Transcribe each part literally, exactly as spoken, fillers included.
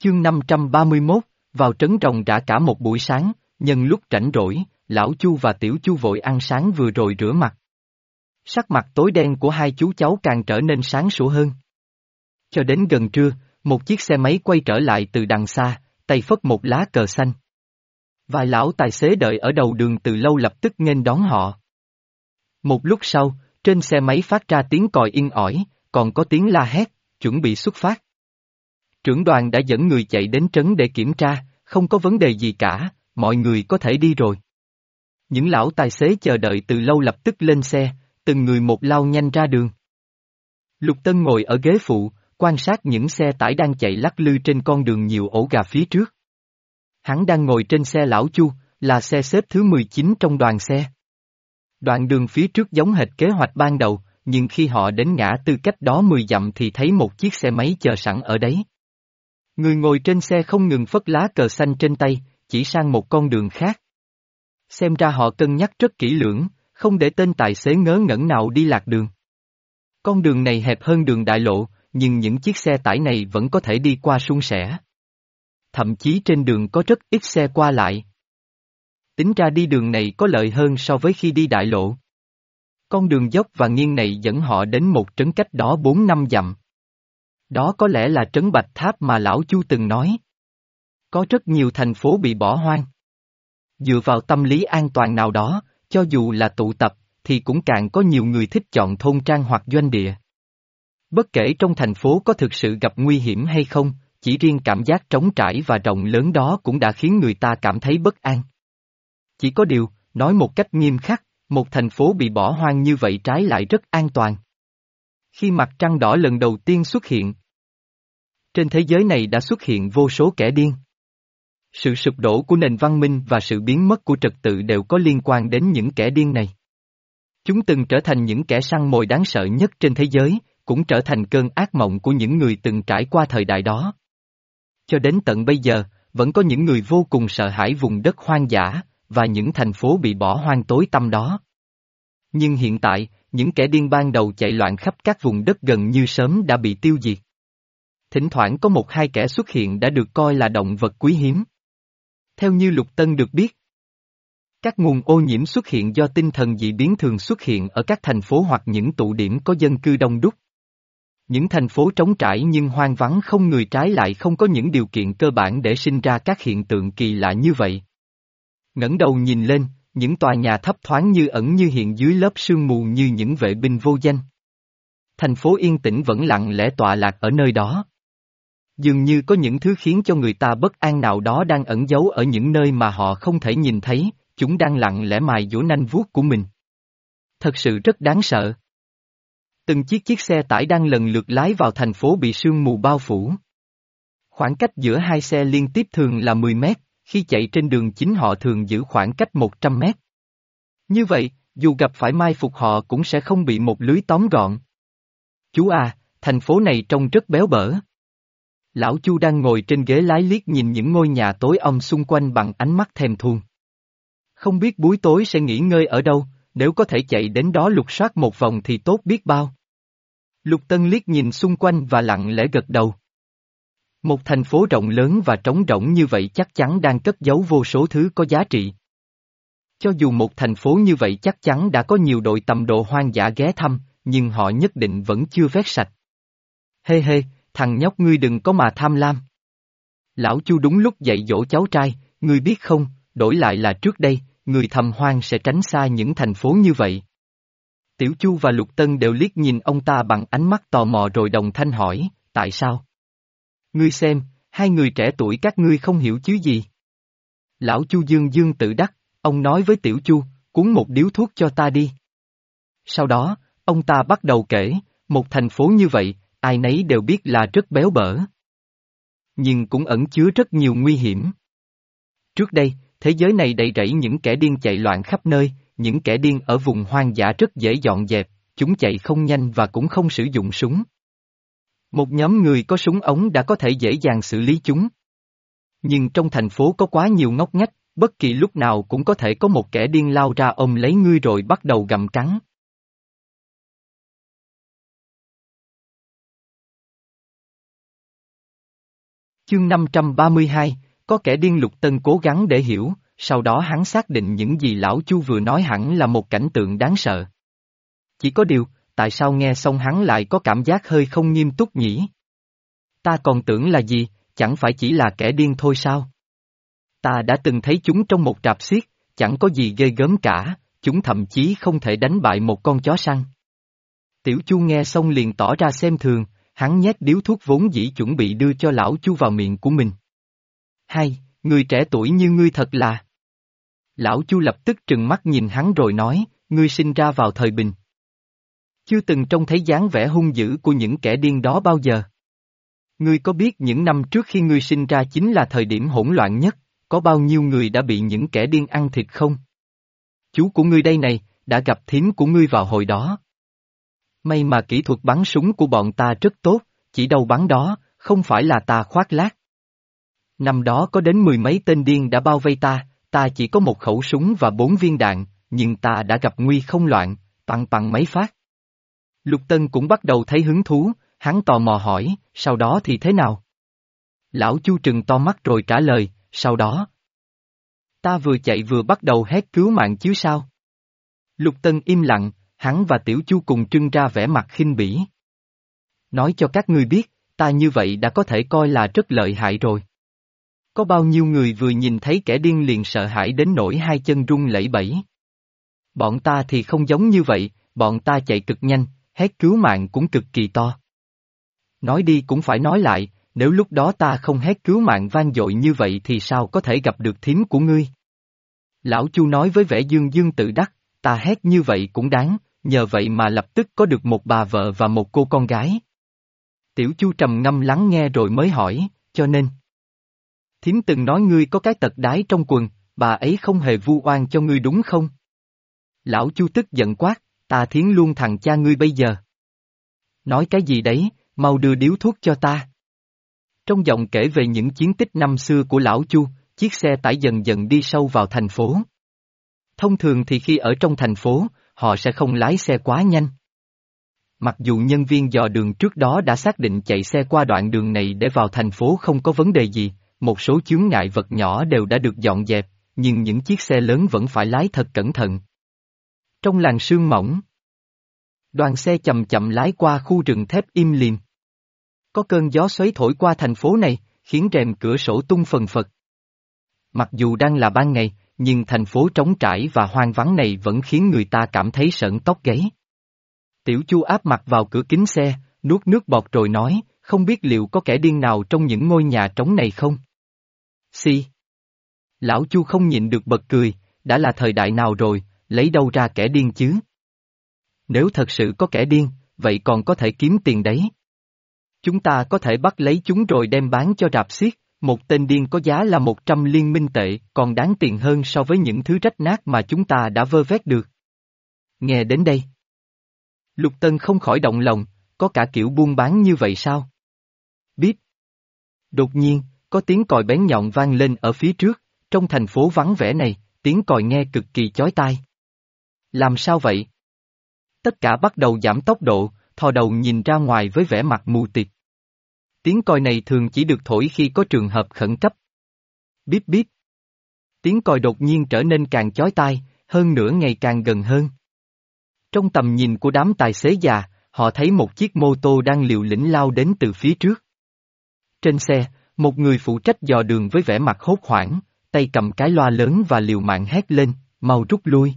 Chương năm trăm ba mươi mốt, vào trấn ròng rã cả một buổi sáng, nhân lúc rảnh rỗi, lão Chu và tiểu Chu vội ăn sáng vừa rồi rửa mặt. Sắc mặt tối đen của hai chú cháu càng trở nên sáng sủa hơn. Cho đến gần trưa, một chiếc xe máy quay trở lại từ đằng xa, tay phất một lá cờ xanh. Vài lão tài xế đợi ở đầu đường từ lâu lập tức nghênh đón họ. Một lúc sau, trên xe máy phát ra tiếng còi yên ỏi, còn có tiếng la hét, chuẩn bị xuất phát. Trưởng đoàn đã dẫn người chạy đến trấn để kiểm tra, không có vấn đề gì cả, mọi người có thể đi rồi. Những lão tài xế chờ đợi từ lâu lập tức lên xe, từng người một lao nhanh ra đường. Lục Tân ngồi ở ghế phụ, quan sát những xe tải đang chạy lắc lư trên con đường nhiều ổ gà phía trước. Hắn đang ngồi trên xe lão Chu, là xe xếp thứ mười chín trong đoàn xe. Đoạn đường phía trước giống hệt kế hoạch ban đầu, nhưng khi họ đến ngã tư cách đó mười dặm thì thấy một chiếc xe máy chờ sẵn ở đấy. Người ngồi trên xe không ngừng phất lá cờ xanh trên tay, chỉ sang một con đường khác. Xem ra họ cân nhắc rất kỹ lưỡng, không để tên tài xế ngớ ngẩn nào đi lạc đường. Con đường này hẹp hơn đường đại lộ, nhưng những chiếc xe tải này vẫn có thể đi qua suôn sẻ. Thậm chí trên đường có rất ít xe qua lại. Tính ra đi đường này có lợi hơn so với khi đi đại lộ. Con đường dốc và nghiêng này dẫn họ đến một trấn cách đó bốn năm dặm. Đó có lẽ là trấn Bạch Tháp mà lão Chu từng nói. Có rất nhiều thành phố bị bỏ hoang. Dựa vào tâm lý an toàn nào đó, cho dù là tụ tập, thì cũng càng có nhiều người thích chọn thôn trang hoặc doanh địa. Bất kể trong thành phố có thực sự gặp nguy hiểm hay không, chỉ riêng cảm giác trống trải và rộng lớn đó cũng đã khiến người ta cảm thấy bất an. Chỉ có điều, nói một cách nghiêm khắc, một thành phố bị bỏ hoang như vậy trái lại rất an toàn. Khi mặt trăng đỏ lần đầu tiên xuất hiện, trên thế giới này đã xuất hiện vô số kẻ điên. Sự sụp đổ của nền văn minh và sự biến mất của trật tự đều có liên quan đến những kẻ điên này. Chúng từng trở thành những kẻ săn mồi đáng sợ nhất trên thế giới, cũng trở thành cơn ác mộng của những người từng trải qua thời đại đó. Cho đến tận bây giờ, vẫn có những người vô cùng sợ hãi vùng đất hoang dã, và những thành phố bị bỏ hoang tối tăm đó. Nhưng hiện tại, những kẻ điên ban đầu chạy loạn khắp các vùng đất gần như sớm đã bị tiêu diệt. Thỉnh thoảng có một hai kẻ xuất hiện đã được coi là động vật quý hiếm. Theo như Lục Tân được biết, các nguồn ô nhiễm xuất hiện do tinh thần dị biến thường xuất hiện ở các thành phố hoặc những tụ điểm có dân cư đông đúc. Những thành phố trống trải nhưng hoang vắng không người trái lại không có những điều kiện cơ bản để sinh ra các hiện tượng kỳ lạ như vậy. Ngẩng đầu nhìn lên, những tòa nhà thấp thoáng như ẩn như hiện dưới lớp sương mù như những vệ binh vô danh. Thành phố yên tĩnh vẫn lặng lẽ tọa lạc ở nơi đó. Dường như có những thứ khiến cho người ta bất an nào đó đang ẩn giấu ở những nơi mà họ không thể nhìn thấy, chúng đang lặng lẽ mài dũa nanh vuốt của mình. Thật sự rất đáng sợ. Từng chiếc chiếc xe tải đang lần lượt lái vào thành phố bị sương mù bao phủ. Khoảng cách giữa hai xe liên tiếp thường là mười mét, khi chạy trên đường chính họ thường giữ khoảng cách một trăm mét. Như vậy, dù gặp phải mai phục họ cũng sẽ không bị một lưới tóm gọn. Chú à, thành phố này trông rất béo bở. Lão Chu đang ngồi trên ghế lái liếc nhìn những ngôi nhà tối om xung quanh bằng ánh mắt thèm thuồng. Không biết buổi tối sẽ nghỉ ngơi ở đâu, nếu có thể chạy đến đó lục soát một vòng thì tốt biết bao. Lục Tân liếc nhìn xung quanh và lặng lẽ gật đầu. Một thành phố rộng lớn và trống rỗng như vậy chắc chắn đang cất giấu vô số thứ có giá trị. Cho dù một thành phố như vậy chắc chắn đã có nhiều đội tầm độ hoang dã ghé thăm, nhưng họ nhất định vẫn chưa vét sạch. Hê hê, thằng nhóc ngươi đừng có mà tham lam. Lão Chu đúng lúc dạy dỗ cháu trai, ngươi biết không, đổi lại là trước đây, người thầm hoang sẽ tránh xa những thành phố như vậy. Tiểu Chu và Lục Tân đều liếc nhìn ông ta bằng ánh mắt tò mò rồi đồng thanh hỏi, tại sao? Ngươi xem, hai người trẻ tuổi các ngươi không hiểu chứ gì. Lão Chu dương dương tự đắc, ông nói với Tiểu Chu, cuốn một điếu thuốc cho ta đi. Sau đó, ông ta bắt đầu kể, một thành phố như vậy, ai nấy đều biết là rất béo bở. Nhưng cũng ẩn chứa rất nhiều nguy hiểm. Trước đây, thế giới này đầy rẫy những kẻ điên chạy loạn khắp nơi, những kẻ điên ở vùng hoang dã rất dễ dọn dẹp, chúng chạy không nhanh và cũng không sử dụng súng. Một nhóm người có súng ống đã có thể dễ dàng xử lý chúng. Nhưng trong thành phố có quá nhiều ngóc ngách, bất kỳ lúc nào cũng có thể có một kẻ điên lao ra ôm lấy ngươi rồi bắt đầu gặm cắn. Chương năm trăm ba mươi hai, có kẻ điên. Lục Tân cố gắng để hiểu, sau đó hắn xác định những gì lão Chu vừa nói hẳn là một cảnh tượng đáng sợ. Chỉ có điều, tại sao nghe xong hắn lại có cảm giác hơi không nghiêm túc nhỉ? Ta còn tưởng là gì, chẳng phải chỉ là kẻ điên thôi sao? Ta đã từng thấy chúng trong một rạp xiếc, chẳng có gì ghê gớm cả, chúng thậm chí không thể đánh bại một con chó săn. Tiểu Chu nghe xong liền tỏ ra xem thường, hắn nhét điếu thuốc vốn dĩ chuẩn bị đưa cho lão Chu vào miệng của mình. Hay, người trẻ tuổi như ngươi thật là... Lão Chu lập tức trừng mắt nhìn hắn rồi nói, ngươi sinh ra vào thời bình. Chưa từng trông thấy dáng vẻ hung dữ của những kẻ điên đó bao giờ. Ngươi có biết những năm trước khi ngươi sinh ra chính là thời điểm hỗn loạn nhất, có bao nhiêu người đã bị những kẻ điên ăn thịt không? Chú của ngươi đây này, đã gặp thím của ngươi vào hồi đó. May mà kỹ thuật bắn súng của bọn ta rất tốt, chỉ đâu bắn đó, không phải là ta khoác lác. Năm đó có đến mười mấy tên điên đã bao vây ta, ta chỉ có một khẩu súng và bốn viên đạn, nhưng ta đã gặp nguy không loạn, bằng bằng mấy phát. Lục Tân cũng bắt đầu thấy hứng thú, hắn tò mò hỏi, sau đó thì thế nào? Lão Chu trừng to mắt rồi trả lời, sau đó. Ta vừa chạy vừa bắt đầu hét cứu mạng chứ sao? Lục Tân im lặng, hắn và Tiểu Chu cùng trưng ra vẻ mặt khinh bỉ. Nói cho các ngươi biết, ta như vậy đã có thể coi là rất lợi hại rồi. Có bao nhiêu người vừa nhìn thấy kẻ điên liền sợ hãi đến nỗi hai chân run lẩy bẩy. Bọn ta thì không giống như vậy, bọn ta chạy cực nhanh, hét cứu mạng cũng cực kỳ to. Nói đi cũng phải nói lại, nếu lúc đó ta không hét cứu mạng vang dội như vậy thì sao có thể gặp được thím của ngươi? Lão Chu nói với vẻ dương dương tự đắc, ta hét như vậy cũng đáng, nhờ vậy mà lập tức có được một bà vợ và một cô con gái. Tiểu Chu trầm ngâm lắng nghe rồi mới hỏi, cho nên. Thím từng nói ngươi có cái tật đái trong quần, bà ấy không hề vu oan cho ngươi đúng không? Lão Chu tức giận quát, ta thiến luôn thằng cha ngươi bây giờ. Nói cái gì đấy, mau đưa điếu thuốc cho ta. Trong giọng kể về những chiến tích năm xưa của lão Chu, chiếc xe tải dần dần đi sâu vào thành phố. Thông thường thì khi ở trong thành phố, họ sẽ không lái xe quá nhanh. Mặc dù nhân viên dò đường trước đó đã xác định chạy xe qua đoạn đường này để vào thành phố không có vấn đề gì, một số chướng ngại vật nhỏ đều đã được dọn dẹp, nhưng những chiếc xe lớn vẫn phải lái thật cẩn thận. Trong làn sương mỏng, đoàn xe chậm chậm lái qua khu rừng thép im lìm. Có cơn gió xoáy thổi qua thành phố này, khiến rèm cửa sổ tung phần phật. Mặc dù đang là ban ngày, nhưng thành phố trống trải và hoang vắng này vẫn khiến người ta cảm thấy sởn tóc gáy. Tiểu Chu áp mặt vào cửa kính xe, nuốt nước bọt rồi nói, không biết liệu có kẻ điên nào trong những ngôi nhà trống này không? Xì. Lão Chu không nhịn được bật cười, đã là thời đại nào rồi, lấy đâu ra kẻ điên chứ? Nếu thật sự có kẻ điên, vậy còn có thể kiếm tiền đấy. Chúng ta có thể bắt lấy chúng rồi đem bán cho rạp xiếc, một tên điên có giá là một trăm liên minh tệ, còn đáng tiền hơn so với những thứ rách nát mà chúng ta đã vơ vét được. Nghe đến đây, Lục Tân không khỏi động lòng, có cả kiểu buôn bán như vậy sao? Biết. Đột nhiên, có tiếng còi bén nhọn vang lên ở phía trước, trong thành phố vắng vẻ này, tiếng còi nghe cực kỳ chói tai. Làm sao vậy? Tất cả bắt đầu giảm tốc độ, thò đầu nhìn ra ngoài với vẻ mặt mù tịt. Tiếng còi này thường chỉ được thổi khi có trường hợp khẩn cấp. Bíp bíp. Tiếng còi đột nhiên trở nên càng chói tai, hơn nữa ngày càng gần hơn. Trong tầm nhìn của đám tài xế già, họ thấy một chiếc mô tô đang liều lĩnh lao đến từ phía trước. Trên xe, một người phụ trách dò đường với vẻ mặt hốt hoảng, tay cầm cái loa lớn và liều mạng hét lên, mau rút lui.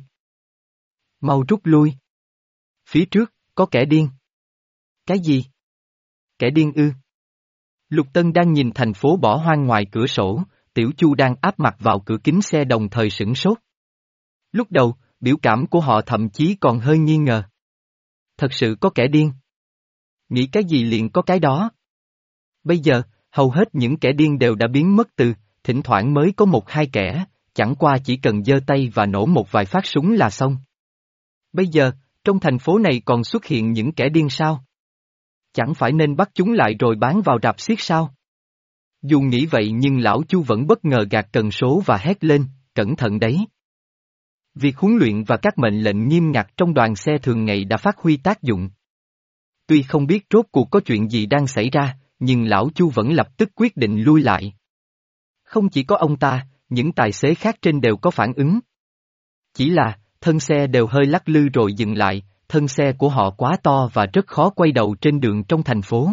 Mau rút lui. Phía trước, có kẻ điên. Cái gì? Kẻ điên ư? Lục Tân đang nhìn thành phố bỏ hoang ngoài cửa sổ, Tiểu Chu đang áp mặt vào cửa kính xe đồng thời sửng sốt. Lúc đầu, biểu cảm của họ thậm chí còn hơi nghi ngờ. Thật sự có kẻ điên. Nghĩ cái gì liền có cái đó. Bây giờ, hầu hết những kẻ điên đều đã biến mất từ, thỉnh thoảng mới có một hai kẻ, chẳng qua chỉ cần giơ tay và nổ một vài phát súng là xong. Bây giờ, trong thành phố này còn xuất hiện những kẻ điên sao? Chẳng phải nên bắt chúng lại rồi bán vào rạp xiếc sao? Dù nghĩ vậy nhưng lão Chu vẫn bất ngờ gạt cần số và hét lên, cẩn thận đấy. Việc huấn luyện và các mệnh lệnh nghiêm ngặt trong đoàn xe thường ngày đã phát huy tác dụng. Tuy không biết rốt cuộc có chuyện gì đang xảy ra, nhưng lão Chu vẫn lập tức quyết định lui lại. Không chỉ có ông ta, những tài xế khác trên đều có phản ứng. Chỉ là, thân xe đều hơi lắc lư rồi dừng lại, thân xe của họ quá to và rất khó quay đầu trên đường trong thành phố.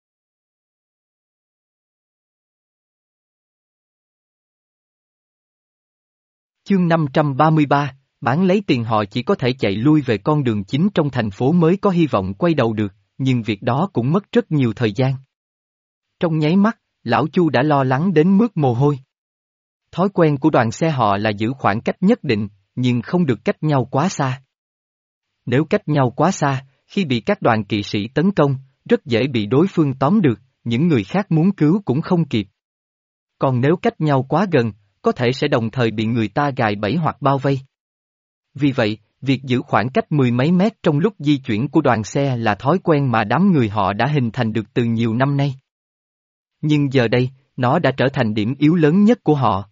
Chương năm trăm ba mươi ba, bán lấy tiền họ chỉ có thể chạy lui về con đường chính trong thành phố mới có hy vọng quay đầu được, nhưng việc đó cũng mất rất nhiều thời gian. Trong nháy mắt, lão Chu đã lo lắng đến mức mồ hôi. Thói quen của đoàn xe họ là giữ khoảng cách nhất định, nhưng không được cách nhau quá xa. Nếu cách nhau quá xa, khi bị các đoàn kỵ sĩ tấn công, rất dễ bị đối phương tóm được, những người khác muốn cứu cũng không kịp. Còn nếu cách nhau quá gần, có thể sẽ đồng thời bị người ta gài bẫy hoặc bao vây. Vì vậy, việc giữ khoảng cách mười mấy mét trong lúc di chuyển của đoàn xe là thói quen mà đám người họ đã hình thành được từ nhiều năm nay. Nhưng giờ đây, nó đã trở thành điểm yếu lớn nhất của họ.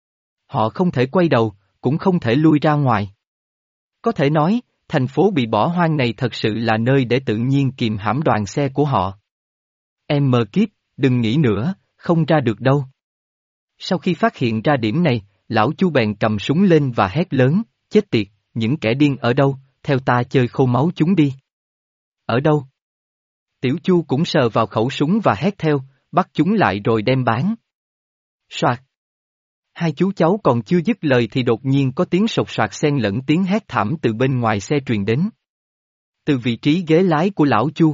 Họ không thể quay đầu, cũng không thể lui ra ngoài. Có thể nói, thành phố bị bỏ hoang này thật sự là nơi để tự nhiên kìm hãm đoàn xe của họ. Em mờ kiếp, đừng nghĩ nữa, không ra được đâu. Sau khi phát hiện ra điểm này, lão Chu bèn cầm súng lên và hét lớn, chết tiệt, những kẻ điên ở đâu, theo ta chơi khô máu chúng đi. Ở đâu? Tiểu Chu cũng sờ vào khẩu súng và hét theo, bắt chúng lại rồi đem bán. Soạt. Hai chú cháu còn chưa dứt lời thì đột nhiên có tiếng sột soạt xen lẫn tiếng hét thảm từ bên ngoài xe truyền đến. Từ vị trí ghế lái của lão Chu,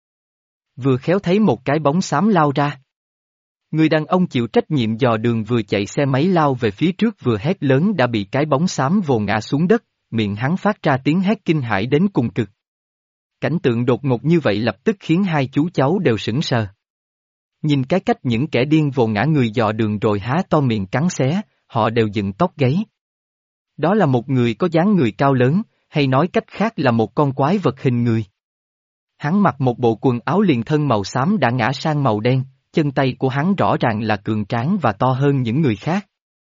vừa khéo thấy một cái bóng xám lao ra. Người đàn ông chịu trách nhiệm dò đường vừa chạy xe máy lao về phía trước vừa hét lớn đã bị cái bóng xám vồ ngã xuống đất, miệng hắn phát ra tiếng hét kinh hãi đến cùng cực. Cảnh tượng đột ngột như vậy lập tức khiến hai chú cháu đều sững sờ. Nhìn cái cách những kẻ điên vồ ngã người dò đường rồi há to miệng cắn xé, họ đều dựng tóc gáy. Đó là một người có dáng người cao lớn, hay nói cách khác là một con quái vật hình người. Hắn mặc một bộ quần áo liền thân màu xám đã ngã sang màu đen, chân tay của hắn rõ ràng là cường tráng và to hơn những người khác.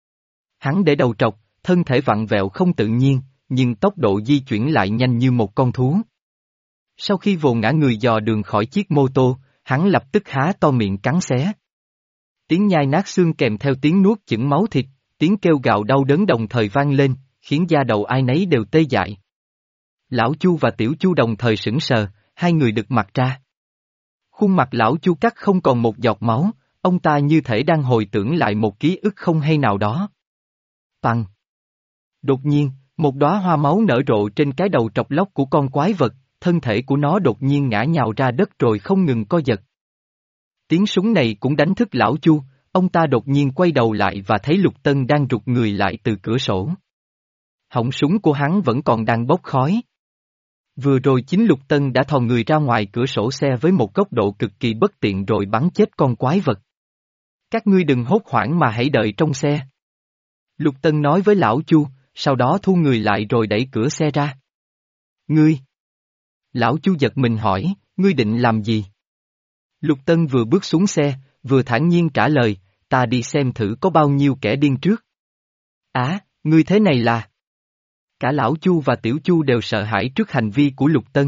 Hắn để đầu trọc, thân thể vặn vẹo không tự nhiên, nhưng tốc độ di chuyển lại nhanh như một con thú. Sau khi vồ ngã người dò đường khỏi chiếc mô tô, hắn lập tức há to miệng cắn xé. Tiếng nhai nát xương kèm theo tiếng nuốt chửng máu thịt, tiếng kêu gào đau đớn đồng thời vang lên, khiến da đầu ai nấy đều tê dại. Lão Chu và Tiểu Chu đồng thời sững sờ, hai người đực mặt ra. Khuôn mặt lão Chu cắt không còn một giọt máu, ông ta như thể đang hồi tưởng lại một ký ức không hay nào đó. Tăng. Đột nhiên, một đóa hoa máu nở rộ trên cái đầu trọc lóc của con quái vật, thân thể của nó đột nhiên ngã nhào ra đất rồi không ngừng co giật. Tiếng súng này cũng đánh thức lão Chu, ông ta đột nhiên quay đầu lại và thấy Lục Tân đang rụt người lại từ cửa sổ. Họng súng của hắn vẫn còn đang bốc khói. Vừa rồi chính Lục Tân đã thò người ra ngoài cửa sổ xe với một góc độ cực kỳ bất tiện rồi bắn chết con quái vật. Các ngươi đừng hốt hoảng mà hãy đợi trong xe. Lục Tân nói với lão Chu, sau đó thu người lại rồi đẩy cửa xe ra. Ngươi! Lão Chu giật mình hỏi, ngươi định làm gì? Lục Tân vừa bước xuống xe, vừa thản nhiên trả lời, ta đi xem thử có bao nhiêu kẻ điên trước. Á, ngươi thế này là... Cả lão Chu và Tiểu Chu đều sợ hãi trước hành vi của Lục Tân.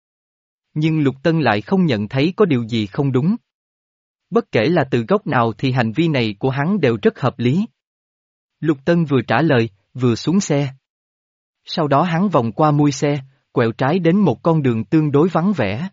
Nhưng Lục Tân lại không nhận thấy có điều gì không đúng. Bất kể là từ góc nào thì hành vi này của hắn đều rất hợp lý. Lục Tân vừa trả lời, vừa xuống xe. Sau đó hắn vòng qua mui xe, quẹo trái đến một con đường tương đối vắng vẻ.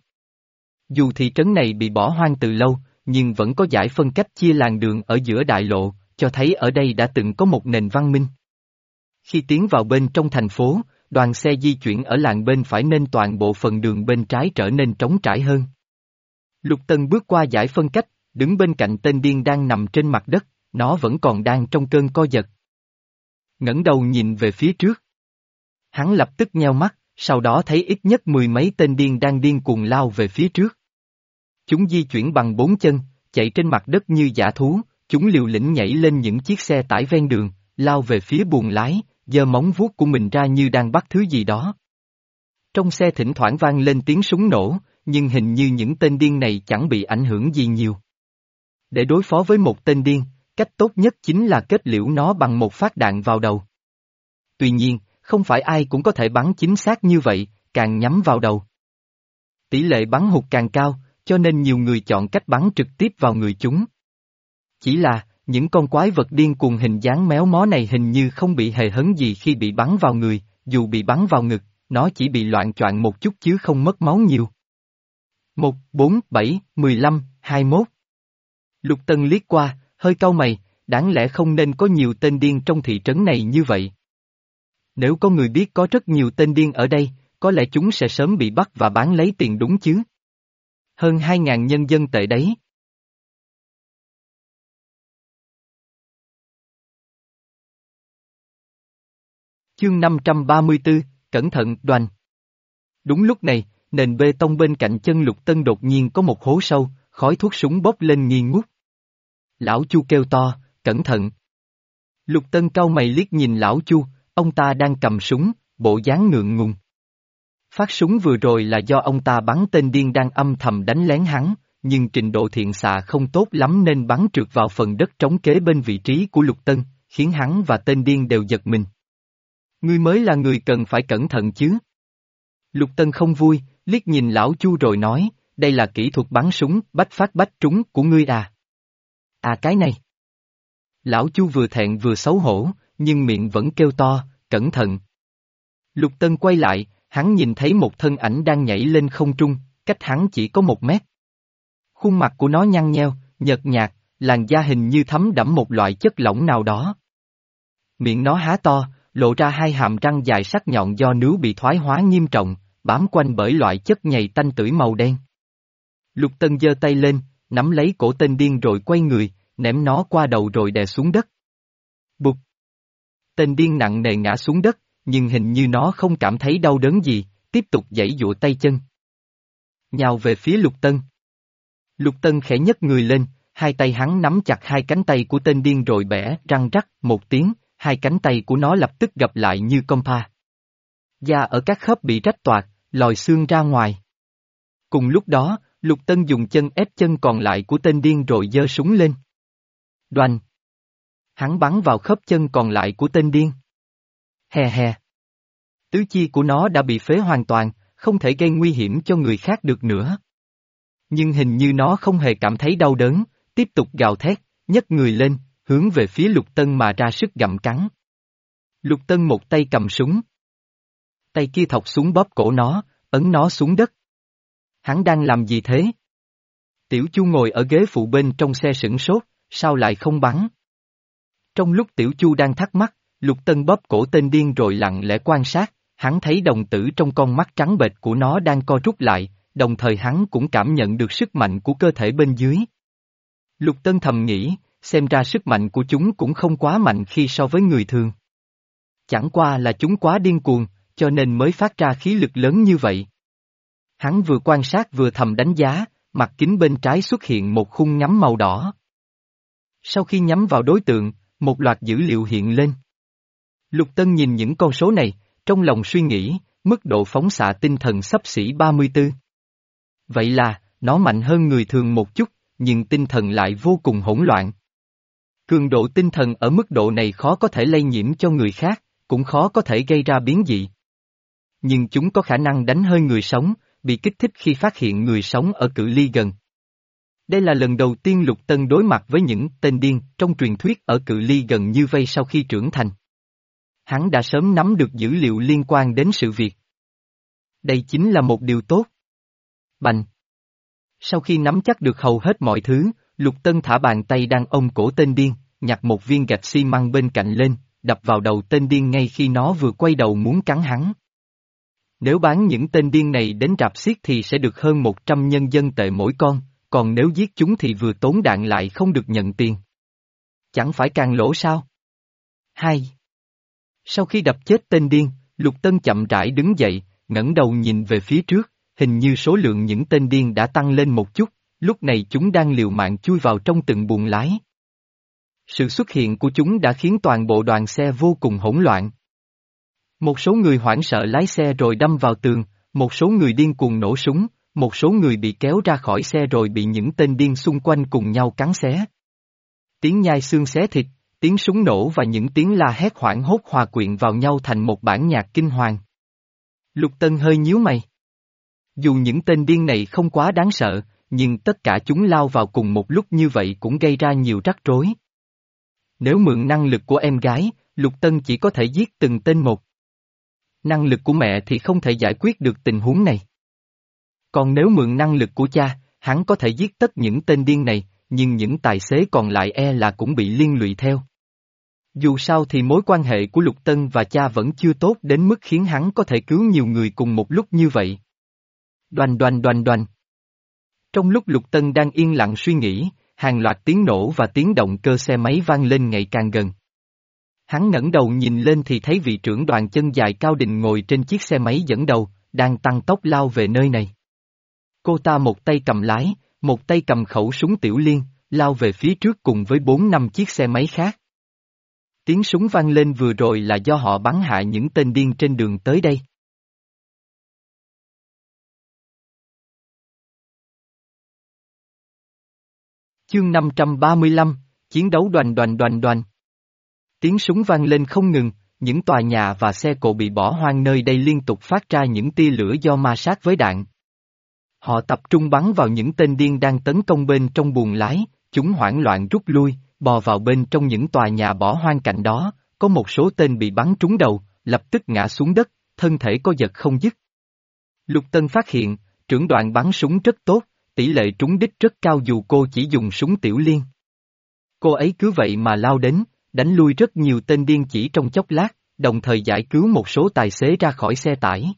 Dù thị trấn này bị bỏ hoang từ lâu, nhưng vẫn có dải phân cách chia làn đường ở giữa đại lộ, cho thấy ở đây đã từng có một nền văn minh. Khi tiến vào bên trong thành phố, đoàn xe di chuyển ở làn bên phải nên toàn bộ phần đường bên trái trở nên trống trải hơn. Lục Tân bước qua dải phân cách, đứng bên cạnh tên điên đang nằm trên mặt đất, nó vẫn còn đang trong cơn co giật. Ngẩng đầu nhìn về phía trước. Hắn lập tức nheo mắt, sau đó thấy ít nhất mười mấy tên điên đang điên cuồng lao về phía trước. Chúng di chuyển bằng bốn chân, chạy trên mặt đất như dã thú, chúng liều lĩnh nhảy lên những chiếc xe tải ven đường, lao về phía buồng lái, giơ móng vuốt của mình ra như đang bắt thứ gì đó. Trong xe thỉnh thoảng vang lên tiếng súng nổ, nhưng hình như những tên điên này chẳng bị ảnh hưởng gì nhiều. Để đối phó với một tên điên, cách tốt nhất chính là kết liễu nó bằng một phát đạn vào đầu. Tuy nhiên, không phải ai cũng có thể bắn chính xác như vậy, càng nhắm vào đầu. Tỷ lệ bắn hụt càng cao, cho nên nhiều người chọn cách bắn trực tiếp vào người chúng. Chỉ là, những con quái vật điên cuồng hình dáng méo mó này hình như không bị hề hấn gì khi bị bắn vào người, dù bị bắn vào ngực, nó chỉ bị loạng choạng một chút chứ không mất máu nhiều. Một, bốn, bảy, mười lăm, hai mốt. Lục Tân liếc qua, hơi cau mày, đáng lẽ không nên có nhiều tên điên trong thị trấn này như vậy. Nếu có người biết có rất nhiều tên điên ở đây, có lẽ chúng sẽ sớm bị bắt và bán lấy tiền đúng chứ. Hơn hai ngàn nhân dân tệ đấy. Chương năm trăm ba mươi tư, cẩn thận, Đoành. Đúng lúc này, nền bê tông bên cạnh chân Lục Tân đột nhiên có một hố sâu, khói thuốc súng bốc lên nghi ngút. Lão Chu kêu to, cẩn thận. Lục Tân cau mày liếc nhìn lão Chu, ông ta đang cầm súng, bộ dáng ngượng ngùng. Phát súng vừa rồi là do ông ta bắn tên điên đang âm thầm đánh lén hắn, nhưng trình độ thiện xạ không tốt lắm nên bắn trượt vào phần đất trống kế bên vị trí của Lục Tân, khiến hắn và tên điên đều giật mình. Ngươi mới là người cần phải cẩn thận chứ. Lục Tân không vui, liếc nhìn lão Chu rồi nói, đây là kỹ thuật bắn súng bách phát bách trúng của ngươi à. À cái này. Lão Chu vừa thẹn vừa xấu hổ, nhưng miệng vẫn kêu to, cẩn thận. Lục Tân quay lại, hắn nhìn thấy một thân ảnh đang nhảy lên không trung, cách hắn chỉ có một mét. Khuôn mặt của nó nhăn nheo, nhợt nhạt, làn da hình như thấm đẫm một loại chất lỏng nào đó. Miệng nó há to, lộ ra hai hàm răng dài sắc nhọn do nướu bị thoái hóa nghiêm trọng, bám quanh bởi loại chất nhầy tanh tưởi màu đen. Lục Tân giơ tay lên, nắm lấy cổ tên điên rồi quay người, ném nó qua đầu rồi đè xuống đất. Bụp! Tên điên nặng nề ngã xuống đất, nhưng hình như nó không cảm thấy đau đớn gì, tiếp tục giãy giụa tay chân. Nhào về phía Lục Tân. Lục Tân khẽ nhấc người lên, hai tay hắn nắm chặt hai cánh tay của tên điên rồi bẻ răng rắc một tiếng, hai cánh tay của nó lập tức gập lại như compa. Da ở các khớp bị rách toạc, lòi xương ra ngoài. Cùng lúc đó, Lục Tân dùng chân ép chân còn lại của tên điên rồi giơ súng lên. Đoành! Hắn bắn vào khớp chân còn lại của tên điên. Hè hè! Tứ chi của nó đã bị phế hoàn toàn, không thể gây nguy hiểm cho người khác được nữa. Nhưng hình như nó không hề cảm thấy đau đớn, tiếp tục gào thét, nhấc người lên, hướng về phía Lục Tân mà ra sức gặm cắn. Lục Tân một tay cầm súng. Tay kia thọc xuống bóp cổ nó, ấn nó xuống đất. Hắn đang làm gì thế? Tiểu Chu ngồi ở ghế phụ bên trong xe sửng sốt, sao lại không bắn? Trong lúc Tiểu Chu đang thắc mắc, Lục Tân bóp cổ tên điên rồi lặng lẽ quan sát, hắn thấy đồng tử trong con mắt trắng bệch của nó đang co rút lại, đồng thời hắn cũng cảm nhận được sức mạnh của cơ thể bên dưới. Lục Tân thầm nghĩ, xem ra sức mạnh của chúng cũng không quá mạnh khi so với người thường. Chẳng qua là chúng quá điên cuồng, cho nên mới phát ra khí lực lớn như vậy. Hắn vừa quan sát vừa thầm đánh giá, mặt kính bên trái xuất hiện một khung nhắm màu đỏ. Sau khi nhắm vào đối tượng, một loạt dữ liệu hiện lên. Lục Tân nhìn những con số này, trong lòng suy nghĩ, mức độ phóng xạ tinh thần xấp xỉ ba mươi tư. Vậy là, nó mạnh hơn người thường một chút, nhưng tinh thần lại vô cùng hỗn loạn. Cường độ tinh thần ở mức độ này khó có thể lây nhiễm cho người khác, cũng khó có thể gây ra biến dị. Nhưng chúng có khả năng đánh hơi người sống, bị kích thích khi phát hiện người sống ở cự ly gần. Đây là lần đầu tiên Lục Tân đối mặt với những tên điên trong truyền thuyết ở cự ly gần như vây sau khi trưởng thành. Hắn đã sớm nắm được dữ liệu liên quan đến sự việc. Đây chính là một điều tốt. Bành! Sau khi nắm chắc được hầu hết mọi thứ, Lục Tân thả bàn tay đang ôm cổ tên điên, nhặt một viên gạch xi măng bên cạnh lên, đập vào đầu tên điên ngay khi nó vừa quay đầu muốn cắn hắn. Nếu bán những tên điên này đến rạp xiếc thì sẽ được hơn một trăm nhân dân tệ mỗi con, còn nếu giết chúng thì vừa tốn đạn lại không được nhận tiền. Chẳng phải càng lỗ sao? Hai. Sau khi đập chết tên điên, Lục Tân chậm rãi đứng dậy, ngẩng đầu nhìn về phía trước, hình như số lượng những tên điên đã tăng lên một chút, lúc này chúng đang liều mạng chui vào trong từng buồng lái. Sự xuất hiện của chúng đã khiến toàn bộ đoàn xe vô cùng hỗn loạn. Một số người hoảng sợ lái xe rồi đâm vào tường, một số người điên cuồng nổ súng, một số người bị kéo ra khỏi xe rồi bị những tên điên xung quanh cùng nhau cắn xé. Tiếng nhai xương xé thịt, tiếng súng nổ và những tiếng la hét hoảng hốt hòa quyện vào nhau thành một bản nhạc kinh hoàng. Lục Tân hơi nhíu mày. Dù những tên điên này không quá đáng sợ, nhưng tất cả chúng lao vào cùng một lúc như vậy cũng gây ra nhiều rắc rối. Nếu mượn năng lực của em gái, Lục Tân chỉ có thể giết từng tên một. Năng lực của mẹ thì không thể giải quyết được tình huống này. Còn nếu mượn năng lực của cha, hắn có thể giết tất những tên điên này, nhưng những tài xế còn lại e là cũng bị liên lụy theo. Dù sao thì mối quan hệ của Lục Tân và cha vẫn chưa tốt đến mức khiến hắn có thể cứu nhiều người cùng một lúc như vậy. Đoành đoành đoành đoành. Trong lúc Lục Tân đang yên lặng suy nghĩ, hàng loạt tiếng nổ và tiếng động cơ xe máy vang lên ngày càng gần. Hắn ngẩng đầu nhìn lên thì thấy vị trưởng đoàn chân dài Cao Đình ngồi trên chiếc xe máy dẫn đầu, đang tăng tốc lao về nơi này. Cô ta một tay cầm lái, một tay cầm khẩu súng tiểu liên, lao về phía trước cùng với bốn năm chiếc xe máy khác. Tiếng súng vang lên vừa rồi là do họ bắn hạ những tên điên trên đường tới đây. Chương năm trăm ba mươi lăm, chiến đấu đoành đoành đoành đoành. Tiếng súng vang lên không ngừng, những tòa nhà và xe cộ bị bỏ hoang nơi đây liên tục phát ra những tia lửa do ma sát với đạn. Họ tập trung bắn vào những tên điên đang tấn công bên trong buồng lái, chúng hoảng loạn rút lui, bò vào bên trong những tòa nhà bỏ hoang cạnh đó, có một số tên bị bắn trúng đầu, lập tức ngã xuống đất, thân thể co giật không dứt. Lục Tân phát hiện, trưởng đoàn bắn súng rất tốt, tỷ lệ trúng đích rất cao dù cô chỉ dùng súng tiểu liên. Cô ấy cứ vậy mà lao đến, đánh lui rất nhiều tên điên chỉ trong chốc lát, đồng thời giải cứu một số tài xế ra khỏi xe tải.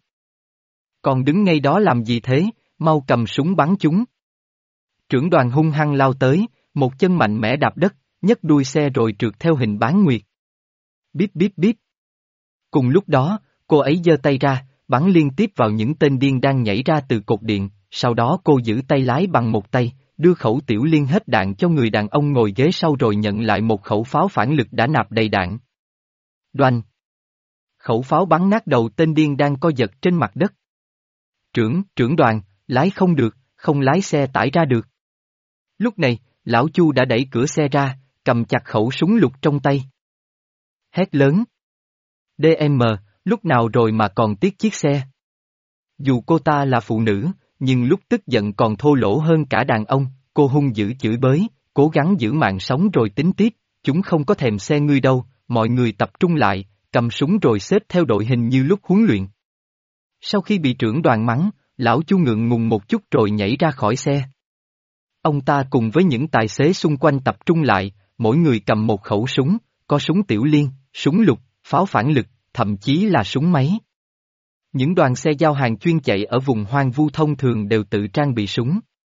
Còn đứng ngay đó làm gì thế, mau cầm súng bắn chúng. Trưởng đoàn hung hăng lao tới, một chân mạnh mẽ đạp đất, nhấc đuôi xe rồi trượt theo hình bán nguyệt. Bíp bíp bíp. Cùng lúc đó, cô ấy giơ tay ra, bắn liên tiếp vào những tên điên đang nhảy ra từ cột điện, sau đó cô giữ tay lái bằng một tay, đưa khẩu tiểu liên hết đạn cho người đàn ông ngồi ghế sau rồi nhận lại một khẩu pháo phản lực đã nạp đầy đạn. Đoành. Khẩu pháo bắn nát đầu tên điên đang co giật trên mặt đất. Trưởng, trưởng đoàn, lái không được, không lái xe tải ra được. Lúc này, lão Chu đã đẩy cửa xe ra, cầm chặt khẩu súng lục trong tay. Hét lớn. đê em, lúc nào rồi mà còn tiếc chiếc xe? Dù cô ta là phụ nữ, nhưng lúc tức giận còn thô lỗ hơn cả đàn ông, cô hung dữ chửi bới, cố gắng giữ mạng sống rồi tính tiếp, chúng không có thèm xe ngươi đâu, mọi người tập trung lại, cầm súng rồi xếp theo đội hình như lúc huấn luyện. Sau khi bị trưởng đoàn mắng, lão Chu ngượng ngùng một chút rồi nhảy ra khỏi xe. Ông ta cùng với những tài xế xung quanh tập trung lại, mỗi người cầm một khẩu súng, có súng tiểu liên, súng lục, pháo phản lực, thậm chí là súng máy. Những đoàn xe giao hàng chuyên chạy ở vùng hoang vu thông thường đều tự trang bị súng.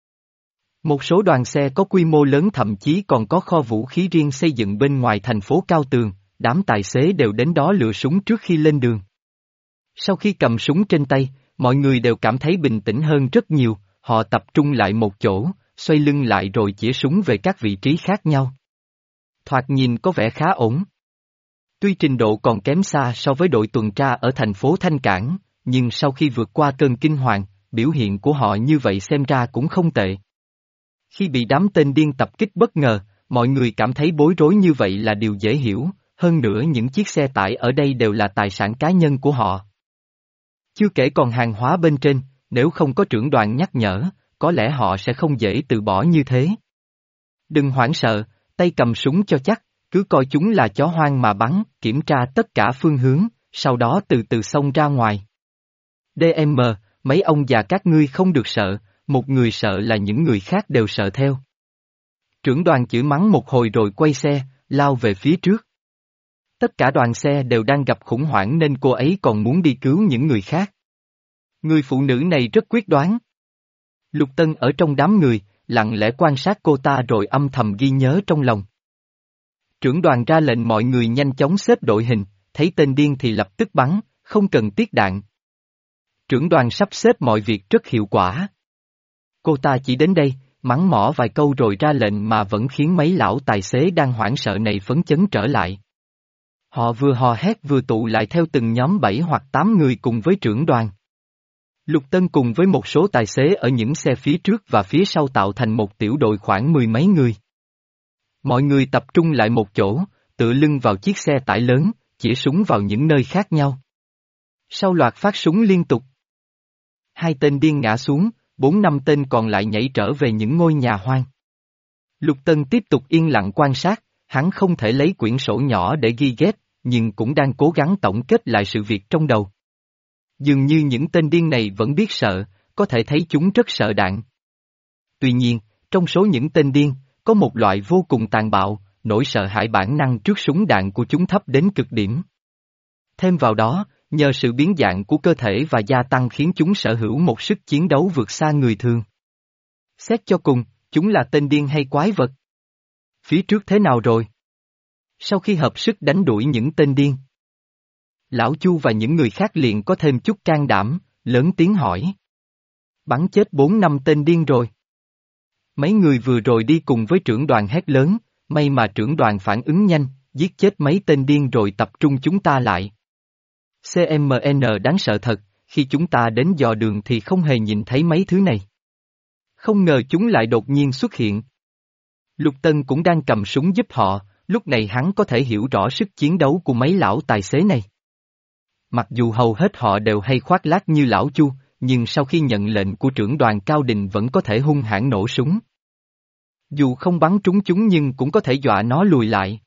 Một số đoàn xe có quy mô lớn thậm chí còn có kho vũ khí riêng xây dựng bên ngoài thành phố cao tường, đám tài xế đều đến đó lựa súng trước khi lên đường. Sau khi cầm súng trên tay, mọi người đều cảm thấy bình tĩnh hơn rất nhiều, họ tập trung lại một chỗ, xoay lưng lại rồi chĩa súng về các vị trí khác nhau. Thoạt nhìn có vẻ khá ổn. Tuy trình độ còn kém xa so với đội tuần tra ở thành phố Thanh Cảng, nhưng sau khi vượt qua cơn kinh hoàng, biểu hiện của họ như vậy xem ra cũng không tệ. Khi bị đám tên điên tập kích bất ngờ, mọi người cảm thấy bối rối như vậy là điều dễ hiểu, hơn nữa những chiếc xe tải ở đây đều là tài sản cá nhân của họ. Chưa kể còn hàng hóa bên trên, nếu không có trưởng đoàn nhắc nhở, có lẽ họ sẽ không dễ từ bỏ như thế. Đừng hoảng sợ, tay cầm súng cho chắc, cứ coi chúng là chó hoang mà bắn, kiểm tra tất cả phương hướng, sau đó từ từ xông ra ngoài. đê em, mấy ông già các ngươi không được sợ, một người sợ là những người khác đều sợ theo. Trưởng đoàn chửi mắng một hồi rồi quay xe, lao về phía trước. Tất cả đoàn xe đều đang gặp khủng hoảng nên cô ấy còn muốn đi cứu những người khác. Người phụ nữ này rất quyết đoán. Lục Tân ở trong đám người, lặng lẽ quan sát cô ta rồi âm thầm ghi nhớ trong lòng. Trưởng đoàn ra lệnh mọi người nhanh chóng xếp đội hình, thấy tên điên thì lập tức bắn, không cần tiết đạn. Trưởng đoàn sắp xếp mọi việc rất hiệu quả. Cô ta chỉ đến đây, mắng mỏ vài câu rồi ra lệnh mà vẫn khiến mấy lão tài xế đang hoảng sợ này phấn chấn trở lại. Họ vừa hò hét vừa tụ lại theo từng nhóm bảy hoặc tám người cùng với trưởng đoàn. Lục Tân cùng với một số tài xế ở những xe phía trước và phía sau tạo thành một tiểu đội khoảng mười mấy người. Mọi người tập trung lại một chỗ, tựa lưng vào chiếc xe tải lớn, chĩa súng vào những nơi khác nhau. Sau loạt phát súng liên tục, hai tên điên ngã xuống, bốn năm tên còn lại nhảy trở về những ngôi nhà hoang. Lục Tân tiếp tục yên lặng quan sát, hắn không thể lấy quyển sổ nhỏ để ghi ghép, nhưng cũng đang cố gắng tổng kết lại sự việc trong đầu. Dường như những tên điên này vẫn biết sợ, có thể thấy chúng rất sợ đạn. Tuy nhiên, trong số những tên điên, có một loại vô cùng tàn bạo, nỗi sợ hãi bản năng trước súng đạn của chúng thấp đến cực điểm. Thêm vào đó, nhờ sự biến dạng của cơ thể và gia tăng khiến chúng sở hữu một sức chiến đấu vượt xa người thường. Xét cho cùng, chúng là tên điên hay quái vật? Phía trước thế nào rồi? Sau khi hợp sức đánh đuổi những tên điên, Lão Chu và những người khác liền có thêm chút can đảm, lớn tiếng hỏi. Bắn chết bốn năm tên điên rồi. Mấy người vừa rồi đi cùng với trưởng đoàn hét lớn, may mà trưởng đoàn phản ứng nhanh, giết chết mấy tên điên rồi tập trung chúng ta lại. xê em en đáng sợ thật, khi chúng ta đến dò đường thì không hề nhìn thấy mấy thứ này. Không ngờ chúng lại đột nhiên xuất hiện. Lục Tân cũng đang cầm súng giúp họ, lúc này hắn có thể hiểu rõ sức chiến đấu của mấy lão tài xế này. Mặc dù hầu hết họ đều hay khoác lác như lão Chu, nhưng sau khi nhận lệnh của trưởng đoàn Cao Đình vẫn có thể hung hãn nổ súng. Dù không bắn trúng chúng nhưng cũng có thể dọa nó lùi lại.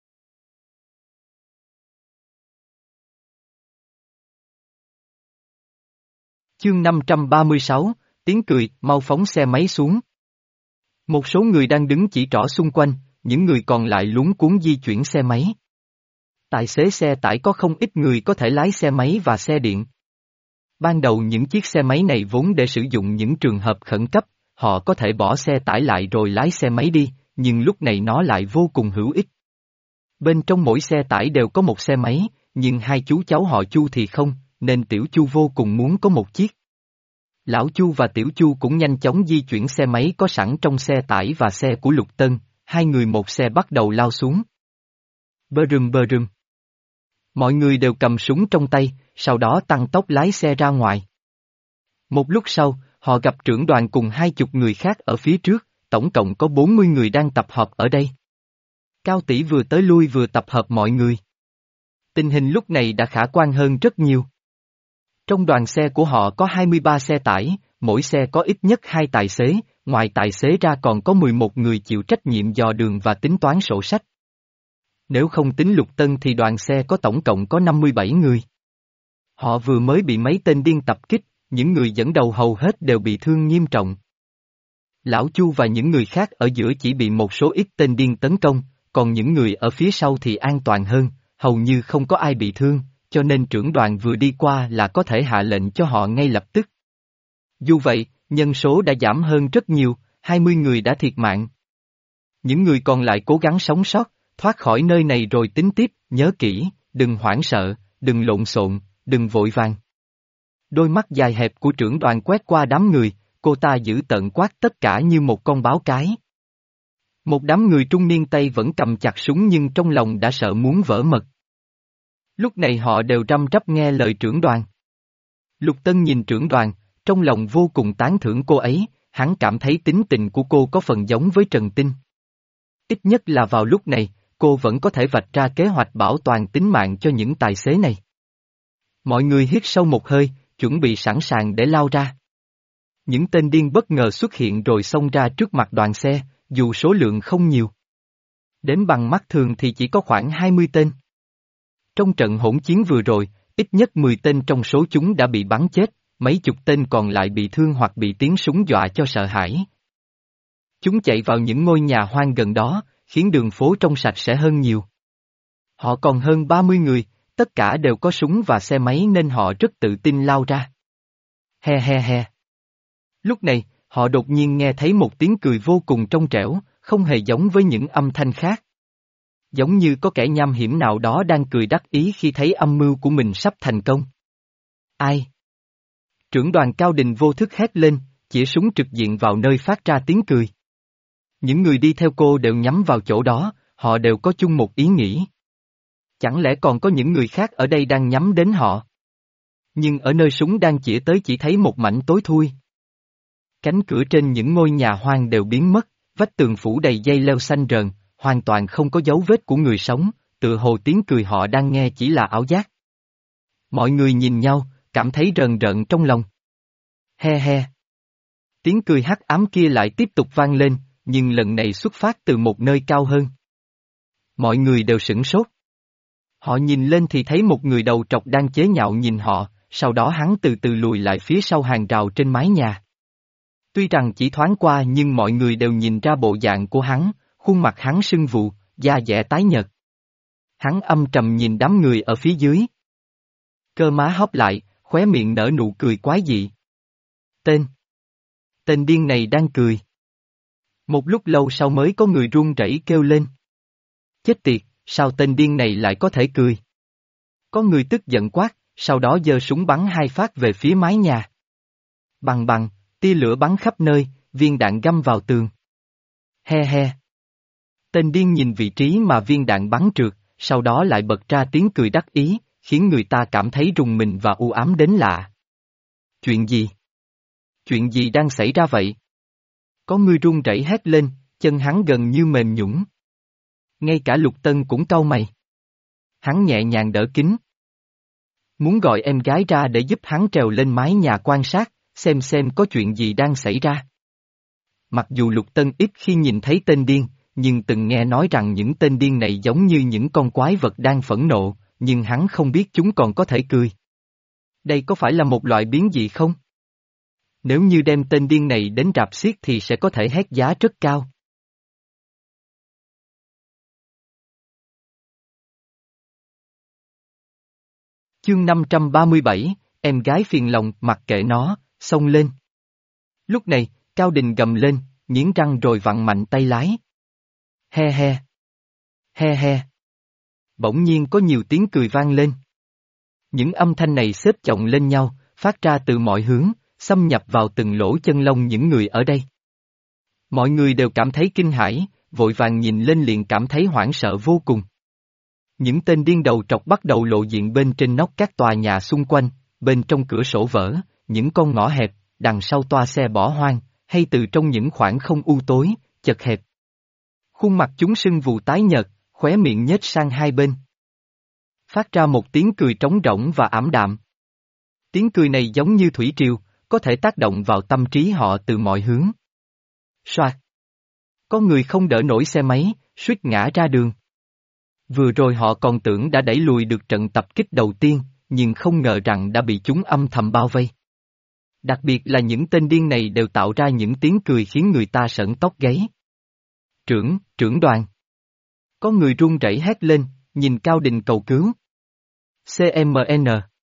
Chương năm trăm ba mươi sáu, tiếng cười, mau phóng xe máy xuống. Một số người đang đứng chỉ trỏ xung quanh, những người còn lại luống cuống di chuyển xe máy. Tài xế xe tải có không ít người có thể lái xe máy và xe điện. Ban đầu những chiếc xe máy này vốn để sử dụng những trường hợp khẩn cấp, họ có thể bỏ xe tải lại rồi lái xe máy đi, nhưng lúc này nó lại vô cùng hữu ích. Bên trong mỗi xe tải đều có một xe máy, nhưng hai chú cháu họ Chu thì không, nên Tiểu Chu vô cùng muốn có một chiếc. Lão Chu và Tiểu Chu cũng nhanh chóng di chuyển xe máy có sẵn trong xe tải và xe của Lục Tân, hai người một xe bắt đầu lao xuống. Bơ rừng bơ rừng. Mọi người đều cầm súng trong tay, sau đó tăng tốc lái xe ra ngoài. Một lúc sau, họ gặp trưởng đoàn cùng hai chục người khác ở phía trước, tổng cộng có bốn mươi người đang tập hợp ở đây. Cao Tỷ vừa tới lui vừa tập hợp mọi người. Tình hình lúc này đã khả quan hơn rất nhiều. Trong đoàn xe của họ có hai mươi ba xe tải, mỗi xe có ít nhất hai tài xế, ngoài tài xế ra còn có mười một người chịu trách nhiệm dò đường và tính toán sổ sách. Nếu không tính Lục Tân thì đoàn xe có tổng cộng có năm mươi bảy người. Họ vừa mới bị mấy tên điên tập kích, những người dẫn đầu hầu hết đều bị thương nghiêm trọng. Lão Chu và những người khác ở giữa chỉ bị một số ít tên điên tấn công, còn những người ở phía sau thì an toàn hơn, hầu như không có ai bị thương, cho nên trưởng đoàn vừa đi qua là có thể hạ lệnh cho họ ngay lập tức. Dù vậy, nhân số đã giảm hơn rất nhiều, hai mươi người đã thiệt mạng. Những người còn lại cố gắng sống sót, thoát khỏi nơi này rồi tính tiếp, nhớ kỹ, đừng hoảng sợ, đừng lộn xộn, đừng vội vàng. Đôi mắt dài hẹp của trưởng đoàn quét qua đám người, cô ta giữ tợn quát tất cả như một con báo cái. Một đám người trung niên tay vẫn cầm chặt súng nhưng trong lòng đã sợ muốn vỡ mật. Lúc này họ đều răm rắp nghe lời trưởng đoàn. Lục Tân nhìn trưởng đoàn, trong lòng vô cùng tán thưởng cô ấy, hắn cảm thấy tính tình của cô có phần giống với Trần Tinh. Ít nhất là vào lúc này, cô vẫn có thể vạch ra kế hoạch bảo toàn tính mạng cho những tài xế này. Mọi người hít sâu một hơi, chuẩn bị sẵn sàng để lao ra. Những tên điên bất ngờ xuất hiện rồi xông ra trước mặt đoàn xe, dù số lượng không nhiều. Đến bằng mắt thường thì chỉ có khoảng hai mươi tên. Trong trận hỗn chiến vừa rồi, ít nhất mười tên trong số chúng đã bị bắn chết, mấy chục tên còn lại bị thương hoặc bị tiếng súng dọa cho sợ hãi. Chúng chạy vào những ngôi nhà hoang gần đó, khiến đường phố trông sạch sẽ hơn nhiều. Họ còn hơn ba mươi người, tất cả đều có súng và xe máy nên họ rất tự tin lao ra. He he he. Lúc này, họ đột nhiên nghe thấy một tiếng cười vô cùng trong trẻo, không hề giống với những âm thanh khác. Giống như có kẻ nham hiểm nào đó đang cười đắc ý khi thấy âm mưu của mình sắp thành công. Ai? Trưởng đoàn Cao Đình vô thức hét lên, chĩa súng trực diện vào nơi phát ra tiếng cười. Những người đi theo cô đều nhắm vào chỗ đó, họ đều có chung một ý nghĩ. Chẳng lẽ còn có những người khác ở đây đang nhắm đến họ? Nhưng ở nơi súng đang chĩa tới chỉ thấy một mảnh tối thui. Cánh cửa trên những ngôi nhà hoang đều biến mất, vách tường phủ đầy dây leo xanh rờn, hoàn toàn không có dấu vết của người sống, tựa hồ tiếng cười họ đang nghe chỉ là ảo giác. Mọi người nhìn nhau, cảm thấy rờn rợn trong lòng. He he. Tiếng cười hắc ám kia lại tiếp tục vang lên, nhưng lần này xuất phát từ một nơi cao hơn. Mọi người đều sửng sốt. Họ nhìn lên thì thấy một người đầu trọc đang chế nhạo nhìn họ, sau đó hắn từ từ lùi lại phía sau hàng rào trên mái nhà. Tuy rằng chỉ thoáng qua nhưng mọi người đều nhìn ra bộ dạng của hắn, khuôn mặt hắn sưng vù, da dẻ tái nhợt. Hắn âm trầm nhìn đám người ở phía dưới. Cơ má hóp lại, khóe miệng nở nụ cười quái dị. Tên. Tên điên này đang cười. Một lúc lâu sau mới có người run rẩy kêu lên. Chết tiệt, sao tên điên này lại có thể cười? Có người tức giận quát, sau đó giơ súng bắn hai phát về phía mái nhà. Bằng bằng, tia lửa bắn khắp nơi, viên đạn găm vào tường. He he. Tên điên nhìn vị trí mà viên đạn bắn trượt, sau đó lại bật ra tiếng cười đắc ý, khiến người ta cảm thấy rùng mình và u ám đến lạ. Chuyện gì? Chuyện gì đang xảy ra vậy? Có người run rẩy hét lên, chân hắn gần như mềm nhũn. Ngay cả Lục Tân cũng cau mày. Hắn nhẹ nhàng đỡ kính. Muốn gọi em gái ra để giúp hắn trèo lên mái nhà quan sát, xem xem có chuyện gì đang xảy ra. Mặc dù Lục Tân ít khi nhìn thấy tên điên, nhưng từng nghe nói rằng những tên điên này giống như những con quái vật đang phẫn nộ, nhưng hắn không biết chúng còn có thể cười. Đây có phải là một loại biến dị không? Nếu như đem tên điên này đến rạp xiếc thì sẽ có thể hét giá rất cao. Chương năm trăm ba mươi bảy, em gái phiền lòng, mặc kệ nó, xông lên. Lúc này, Cao Đình gầm lên, nghiến răng rồi vặn mạnh tay lái. He he. He he. Bỗng nhiên có nhiều tiếng cười vang lên. Những âm thanh này xếp chồng lên nhau, phát ra từ mọi hướng, xâm nhập vào từng lỗ chân lông những người ở đây. Mọi người đều cảm thấy kinh hãi, vội vàng nhìn lên liền cảm thấy hoảng sợ vô cùng. Những tên điên đầu trọc bắt đầu lộ diện bên trên nóc các tòa nhà xung quanh, bên trong cửa sổ vỡ, những con ngõ hẹp, đằng sau toa xe bỏ hoang, hay từ trong những khoảng không u tối, chật hẹp. Khuôn mặt chúng sưng vù tái nhợt, khóe miệng nhếch sang hai bên. Phát ra một tiếng cười trống rỗng và ảm đạm. Tiếng cười này giống như thủy triều, có thể tác động vào tâm trí họ từ mọi hướng. Soạt. Có người không đỡ nổi xe máy, suýt ngã ra đường. Vừa rồi họ còn tưởng đã đẩy lùi được trận tập kích đầu tiên, nhưng không ngờ rằng đã bị chúng âm thầm bao vây. Đặc biệt là những tên điên này đều tạo ra những tiếng cười khiến người ta sởn tóc gáy. Trưởng, trưởng đoàn. Có người run rẩy hét lên, nhìn Cao Đình cầu cứu. xê em en.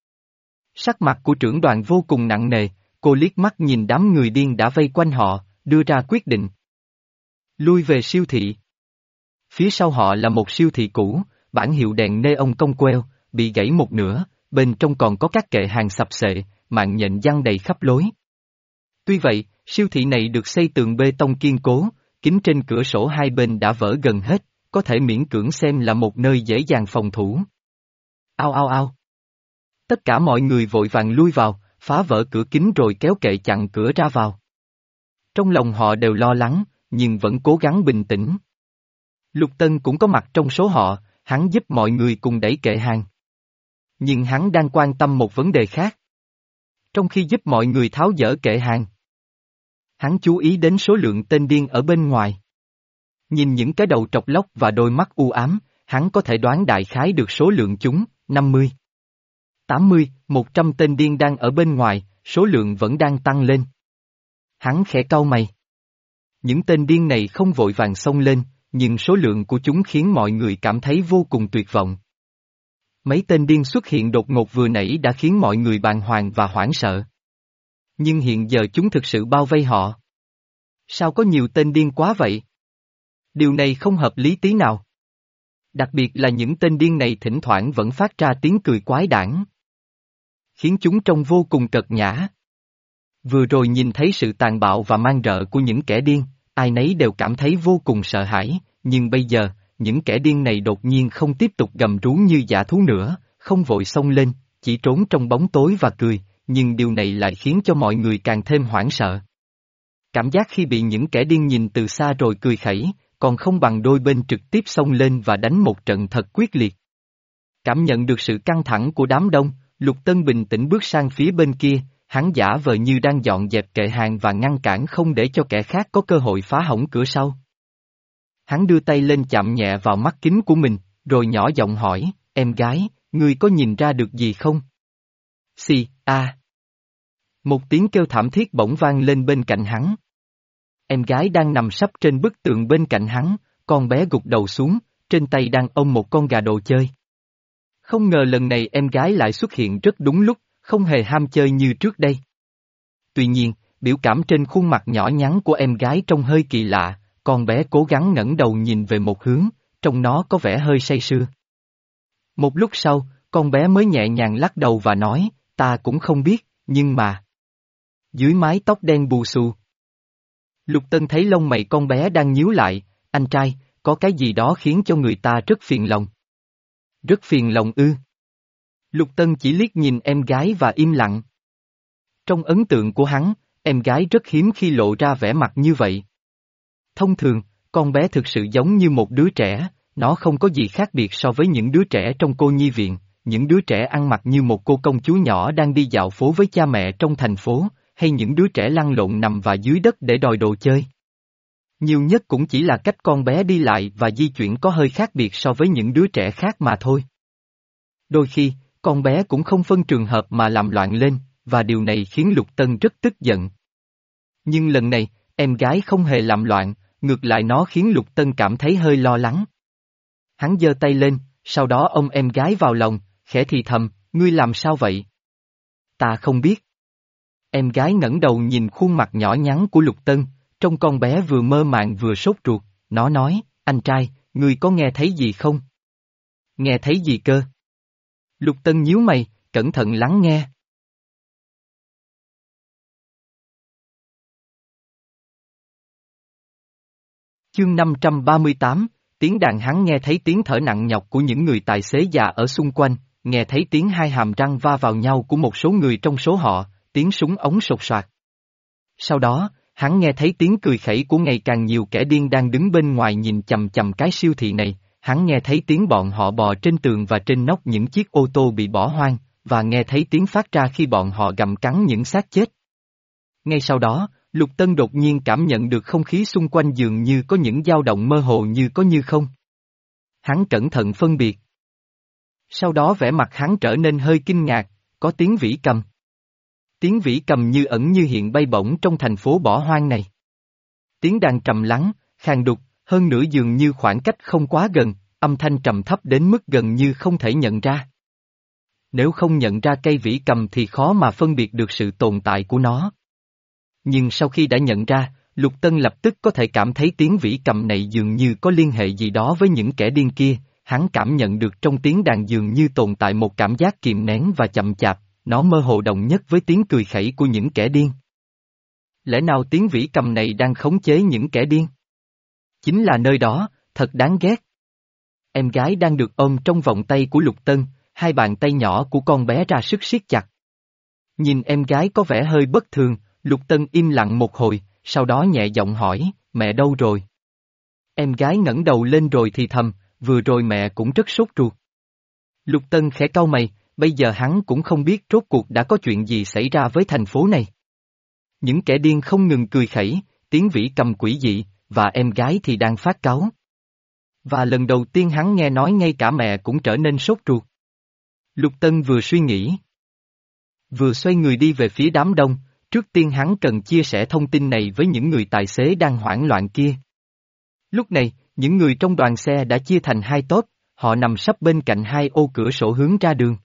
Sắc mặt của trưởng đoàn vô cùng nặng nề, cô liếc mắt nhìn đám người điên đã vây quanh họ, đưa ra quyết định. Lui về siêu thị. Phía sau họ là một siêu thị cũ, bảng hiệu đèn neon cong queo, bị gãy một nửa, bên trong còn có các kệ hàng sập xệ, mạng nhện giăng đầy khắp lối. Tuy vậy, siêu thị này được xây tường bê tông kiên cố, kính trên cửa sổ hai bên đã vỡ gần hết, có thể miễn cưỡng xem là một nơi dễ dàng phòng thủ. Ao ao ao. Tất cả mọi người vội vàng lui vào, phá vỡ cửa kính rồi kéo kệ chặn cửa ra vào. Trong lòng họ đều lo lắng, nhưng vẫn cố gắng bình tĩnh. Lục Tân cũng có mặt trong số họ, hắn giúp mọi người cùng đẩy kệ hàng. Nhưng hắn đang quan tâm một vấn đề khác. Trong khi giúp mọi người tháo dỡ kệ hàng, hắn chú ý đến số lượng tên điên ở bên ngoài. Nhìn những cái đầu trọc lóc và đôi mắt u ám, hắn có thể đoán đại khái được số lượng chúng, năm mươi, tám mươi, một trăm tên điên đang ở bên ngoài, số lượng vẫn đang tăng lên. Hắn khẽ cau mày. Những tên điên này không vội vàng xông lên, nhưng số lượng của chúng khiến mọi người cảm thấy vô cùng tuyệt vọng. Mấy tên điên xuất hiện đột ngột vừa nãy đã khiến mọi người bàng hoàng và hoảng sợ. Nhưng hiện giờ chúng thực sự bao vây họ. Sao có nhiều tên điên quá vậy? Điều này không hợp lý tí nào. Đặc biệt là những tên điên này thỉnh thoảng vẫn phát ra tiếng cười quái đản, khiến chúng trông vô cùng cợt nhã. Vừa rồi nhìn thấy sự tàn bạo và man rợ của những kẻ điên, ai nấy đều cảm thấy vô cùng sợ hãi, nhưng bây giờ, những kẻ điên này đột nhiên không tiếp tục gầm rú như dã thú nữa, không vội xông lên, chỉ trốn trong bóng tối và cười, nhưng điều này lại khiến cho mọi người càng thêm hoảng sợ. Cảm giác khi bị những kẻ điên nhìn từ xa rồi cười khẩy, còn không bằng đôi bên trực tiếp xông lên và đánh một trận thật quyết liệt. Cảm nhận được sự căng thẳng của đám đông, Lục Tân bình tĩnh bước sang phía bên kia, hắn giả vờ như đang dọn dẹp kệ hàng và ngăn cản không để cho kẻ khác có cơ hội phá hỏng cửa sau. Hắn đưa tay lên chạm nhẹ vào mắt kính của mình, rồi nhỏ giọng hỏi, em gái, ngươi có nhìn ra được gì không? Xì, a. Một tiếng kêu thảm thiết bỗng vang lên bên cạnh hắn. Em gái đang nằm sấp trên bức tường bên cạnh hắn, con bé gục đầu xuống, trên tay đang ôm một con gà đồ chơi. Không ngờ lần này em gái lại xuất hiện rất đúng lúc, không hề ham chơi như trước đây. Tuy nhiên, biểu cảm trên khuôn mặt nhỏ nhắn của em gái trông hơi kỳ lạ, con bé cố gắng ngẩng đầu nhìn về một hướng, trông nó có vẻ hơi say sưa. Một lúc sau, con bé mới nhẹ nhàng lắc đầu và nói, ta cũng không biết, nhưng mà... Dưới mái tóc đen bù xù. Lục Tân thấy lông mày con bé đang nhíu lại, anh trai, có cái gì đó khiến cho người ta rất phiền lòng. Rất phiền lòng ư. Lục Tân chỉ liếc nhìn em gái và im lặng. Trong ấn tượng của hắn, em gái rất hiếm khi lộ ra vẻ mặt như vậy. Thông thường, con bé thực sự giống như một đứa trẻ, nó không có gì khác biệt so với những đứa trẻ trong cô nhi viện, những đứa trẻ ăn mặc như một cô công chúa nhỏ đang đi dạo phố với cha mẹ trong thành phố, hay những đứa trẻ lăn lộn nằm và dưới đất để đòi đồ chơi. Nhiều nhất cũng chỉ là cách con bé đi lại và di chuyển có hơi khác biệt so với những đứa trẻ khác mà thôi. Đôi khi, con bé cũng không phân trường hợp mà làm loạn lên, và điều này khiến Lục Tân rất tức giận. Nhưng lần này, em gái không hề làm loạn, ngược lại nó khiến Lục Tân cảm thấy hơi lo lắng. Hắn giơ tay lên, sau đó ôm em gái vào lòng, khẽ thì thầm, ngươi làm sao vậy? Ta không biết. Em gái ngẩng đầu nhìn khuôn mặt nhỏ nhắn của Lục Tân, trông con bé vừa mơ màng vừa sốt ruột, nó nói, anh trai, ngươi có nghe thấy gì không? Nghe thấy gì cơ? Lục Tân nhíu mày, cẩn thận lắng nghe. Chương năm trăm ba mươi tám, tiếng đàn. Hắn nghe thấy tiếng thở nặng nhọc của những người tài xế già ở xung quanh, nghe thấy tiếng hai hàm răng va vào nhau của một số người trong số họ, tiếng súng ống sột soạt. Sau đó, hắn nghe thấy tiếng cười khẩy của ngày càng nhiều kẻ điên đang đứng bên ngoài nhìn chằm chằm cái siêu thị này, hắn nghe thấy tiếng bọn họ bò trên tường và trên nóc những chiếc ô tô bị bỏ hoang, và nghe thấy tiếng phát ra khi bọn họ gặm cắn những xác chết. Ngay sau đó, Lục Tân đột nhiên cảm nhận được không khí xung quanh dường như có những dao động mơ hồ như có như không. Hắn cẩn thận phân biệt. Sau đó vẻ mặt hắn trở nên hơi kinh ngạc, có tiếng vĩ cầm. Tiếng vĩ cầm như ẩn như hiện bay bổng trong thành phố bỏ hoang này. Tiếng đàn trầm lắng, khàn đục, hơn nữa dường như khoảng cách không quá gần, âm thanh trầm thấp đến mức gần như không thể nhận ra. Nếu không nhận ra cây vĩ cầm thì khó mà phân biệt được sự tồn tại của nó. Nhưng sau khi đã nhận ra, Lục Tân lập tức có thể cảm thấy tiếng vĩ cầm này dường như có liên hệ gì đó với những kẻ điên kia, hắn cảm nhận được trong tiếng đàn dường như tồn tại một cảm giác kìm nén và chậm chạp, nó mơ hồ đồng nhất với tiếng cười khẩy của những kẻ điên. Lẽ nào tiếng vĩ cầm này đang khống chế những kẻ điên? Chính là nơi đó, thật đáng ghét. Em gái đang được ôm trong vòng tay của Lục Tân, hai bàn tay nhỏ của con bé ra sức siết chặt. Nhìn em gái có vẻ hơi bất thường, Lục Tân im lặng một hồi, sau đó nhẹ giọng hỏi, mẹ đâu rồi? Em gái ngẩng đầu lên rồi thì thầm, vừa rồi mẹ cũng rất sốt ruột. Lục Tân khẽ cau mày, bây giờ hắn cũng không biết rốt cuộc đã có chuyện gì xảy ra với thành phố này. Những kẻ điên không ngừng cười khẩy, tiếng vĩ cầm quỷ dị, và em gái thì đang phát cáu. Và lần đầu tiên hắn nghe nói ngay cả mẹ cũng trở nên sốt ruột. Lục Tân vừa suy nghĩ, vừa xoay người đi về phía đám đông, trước tiên hắn cần chia sẻ thông tin này với những người tài xế đang hoảng loạn kia. Lúc này, những người trong đoàn xe đã chia thành hai tốp, họ nằm sấp bên cạnh hai ô cửa sổ hướng ra đường.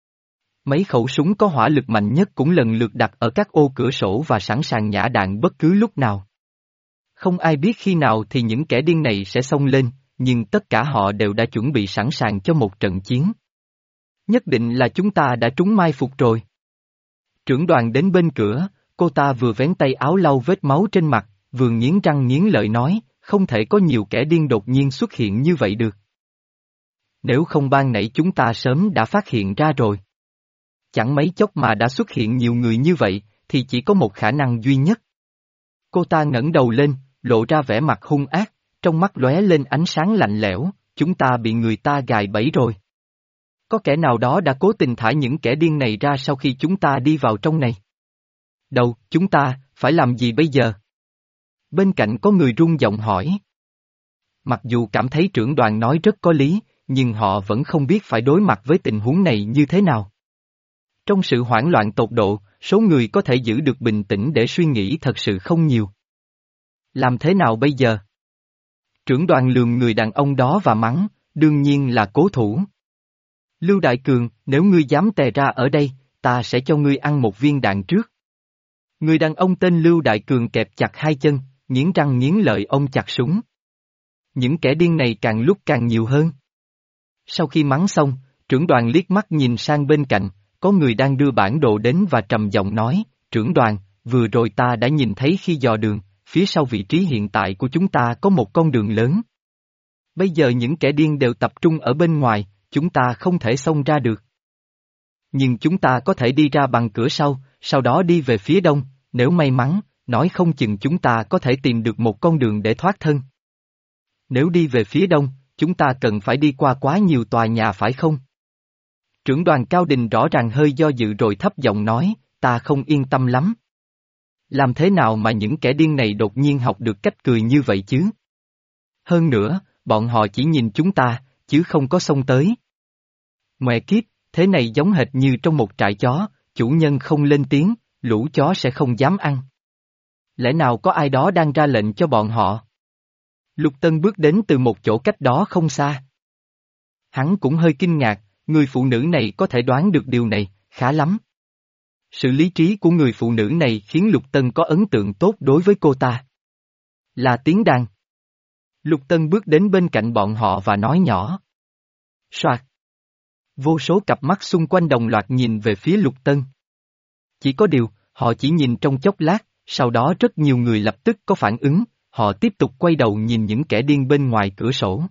Mấy khẩu súng có hỏa lực mạnh nhất cũng lần lượt đặt ở các ô cửa sổ và sẵn sàng nhả đạn bất cứ lúc nào. Không ai biết khi nào thì những kẻ điên này sẽ xông lên, nhưng tất cả họ đều đã chuẩn bị sẵn sàng cho một trận chiến. Nhất định là chúng ta đã trúng mai phục rồi. Trưởng đoàn đến bên cửa, cô ta vừa vén tay áo lau vết máu trên mặt, vừa nghiến răng nghiến lợi nói, không thể có nhiều kẻ điên đột nhiên xuất hiện như vậy được. Nếu không ban nãy chúng ta sớm đã phát hiện ra rồi. Chẳng mấy chốc mà đã xuất hiện nhiều người như vậy, thì chỉ có một khả năng duy nhất. Cô ta ngẩng đầu lên, lộ ra vẻ mặt hung ác, trong mắt lóe lên ánh sáng lạnh lẽo, chúng ta bị người ta gài bẫy rồi. Có kẻ nào đó đã cố tình thả những kẻ điên này ra sau khi chúng ta đi vào trong này. Đâu, chúng ta, phải làm gì bây giờ? Bên cạnh có người run giọng hỏi. Mặc dù cảm thấy trưởng đoàn nói rất có lý, nhưng họ vẫn không biết phải đối mặt với tình huống này như thế nào. Trong sự hoảng loạn tột độ, số người có thể giữ được bình tĩnh để suy nghĩ thật sự không nhiều. Làm thế nào bây giờ? Trưởng đoàn lườm người đàn ông đó và mắng, đương nhiên là cố thủ. Lưu Đại Cường, nếu ngươi dám tè ra ở đây, ta sẽ cho ngươi ăn một viên đạn trước. Người đàn ông tên Lưu Đại Cường kẹp chặt hai chân, nghiến răng nghiến lợi ôm chặt súng. Những kẻ điên này càng lúc càng nhiều hơn. Sau khi mắng xong, trưởng đoàn liếc mắt nhìn sang bên cạnh, có người đang đưa bản đồ đến và trầm giọng nói, trưởng đoàn, vừa rồi ta đã nhìn thấy khi dò đường, phía sau vị trí hiện tại của chúng ta có một con đường lớn. Bây giờ những kẻ điên đều tập trung ở bên ngoài, chúng ta không thể xông ra được. Nhưng chúng ta có thể đi ra bằng cửa sau, sau đó đi về phía đông, nếu may mắn, nói không chừng chúng ta có thể tìm được một con đường để thoát thân. Nếu đi về phía đông, chúng ta cần phải đi qua quá nhiều tòa nhà phải không? Trưởng đoàn Cao Đình rõ ràng hơi do dự rồi thấp giọng nói, ta không yên tâm lắm. Làm thế nào mà những kẻ điên này đột nhiên học được cách cười như vậy chứ? Hơn nữa, bọn họ chỉ nhìn chúng ta, chứ không có xông tới. Mẹ kiếp, thế này giống hệt như trong một trại chó, chủ nhân không lên tiếng, lũ chó sẽ không dám ăn. Lẽ nào có ai đó đang ra lệnh cho bọn họ? Lục Tân bước đến từ một chỗ cách đó không xa. Hắn cũng hơi kinh ngạc, người phụ nữ này có thể đoán được điều này, khá lắm. Sự lý trí của người phụ nữ này khiến Lục Tân có ấn tượng tốt đối với cô ta. Là tiếng đàn. Lục Tân bước đến bên cạnh bọn họ và nói nhỏ. Soạt. Vô số cặp mắt xung quanh đồng loạt nhìn về phía Lục Tân. Chỉ có điều, họ chỉ nhìn trong chốc lát, sau đó rất nhiều người lập tức có phản ứng, họ tiếp tục quay đầu nhìn những kẻ điên bên ngoài cửa sổ.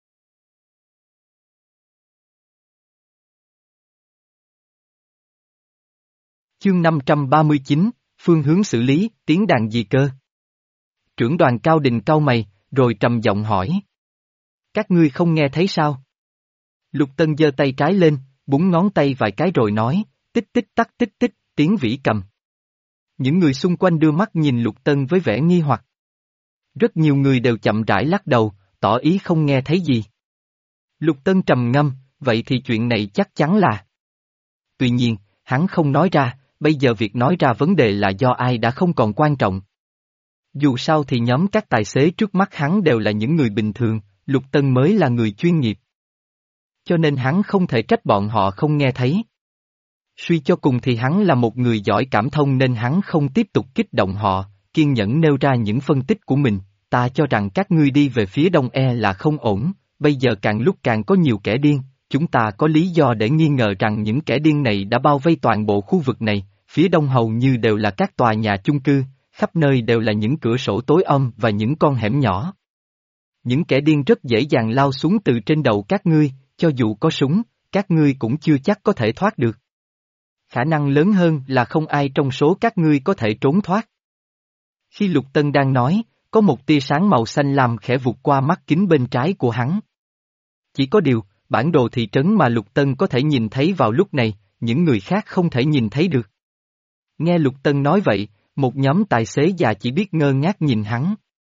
Chương năm trăm ba mươi chín, phương hướng xử lý, tiếng đàn gì cơ? Trưởng đoàn Cao Đình cau mày, rồi trầm giọng hỏi. Các ngươi không nghe thấy sao? Lục Tân giơ tay trái lên, búng ngón tay vài cái rồi nói, tích tích tắc tích tích, tiếng vĩ cầm. Những người xung quanh đưa mắt nhìn Lục Tân với vẻ nghi hoặc. Rất nhiều người đều chậm rãi lắc đầu, tỏ ý không nghe thấy gì. Lục Tân trầm ngâm, vậy thì chuyện này chắc chắn là. Tuy nhiên, hắn không nói ra, bây giờ việc nói ra vấn đề là do ai đã không còn quan trọng. Dù sao thì nhóm các tài xế trước mắt hắn đều là những người bình thường, Lục Tân mới là người chuyên nghiệp. Cho nên hắn không thể trách bọn họ không nghe thấy. Suy cho cùng thì hắn là một người giỏi cảm thông nên hắn không tiếp tục kích động họ, kiên nhẫn nêu ra những phân tích của mình, ta cho rằng các ngươi đi về phía đông e là không ổn, bây giờ càng lúc càng có nhiều kẻ điên, chúng ta có lý do để nghi ngờ rằng những kẻ điên này đã bao vây toàn bộ khu vực này, phía đông hầu như đều là các tòa nhà chung cư, khắp nơi đều là những cửa sổ tối om và những con hẻm nhỏ. Những kẻ điên rất dễ dàng lao xuống từ trên đầu các ngươi, cho dù có súng, các ngươi cũng chưa chắc có thể thoát được. Khả năng lớn hơn là không ai trong số các ngươi có thể trốn thoát. Khi Lục Tân đang nói, có một tia sáng màu xanh lam khẽ vụt qua mắt kính bên trái của hắn. Chỉ có điều, bản đồ thị trấn mà Lục Tân có thể nhìn thấy vào lúc này, những người khác không thể nhìn thấy được. Nghe Lục Tân nói vậy, một nhóm tài xế già chỉ biết ngơ ngác nhìn hắn.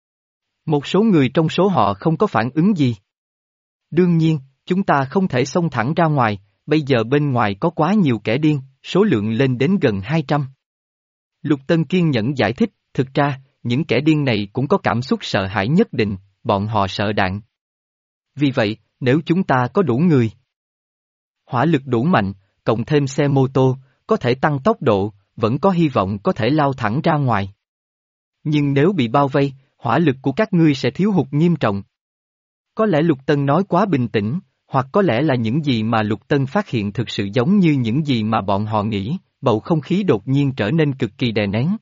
Một số người trong số họ không có phản ứng gì. Đương nhiên, chúng ta không thể xông thẳng ra ngoài, bây giờ bên ngoài có quá nhiều kẻ điên, số lượng lên đến gần hai trăm. Lục Tân kiên nhẫn giải thích, thực ra, những kẻ điên này cũng có cảm xúc sợ hãi nhất định, bọn họ sợ đạn. Vì vậy, nếu chúng ta có đủ người, hỏa lực đủ mạnh, cộng thêm xe mô tô, có thể tăng tốc độ, vẫn có hy vọng có thể lao thẳng ra ngoài. Nhưng nếu bị bao vây, hỏa lực của các ngươi sẽ thiếu hụt nghiêm trọng. Có lẽ Lục Tân nói quá bình tĩnh, hoặc có lẽ là những gì mà Lục Tân phát hiện thực sự giống như những gì mà bọn họ nghĩ, bầu không khí đột nhiên trở nên cực kỳ đè nén.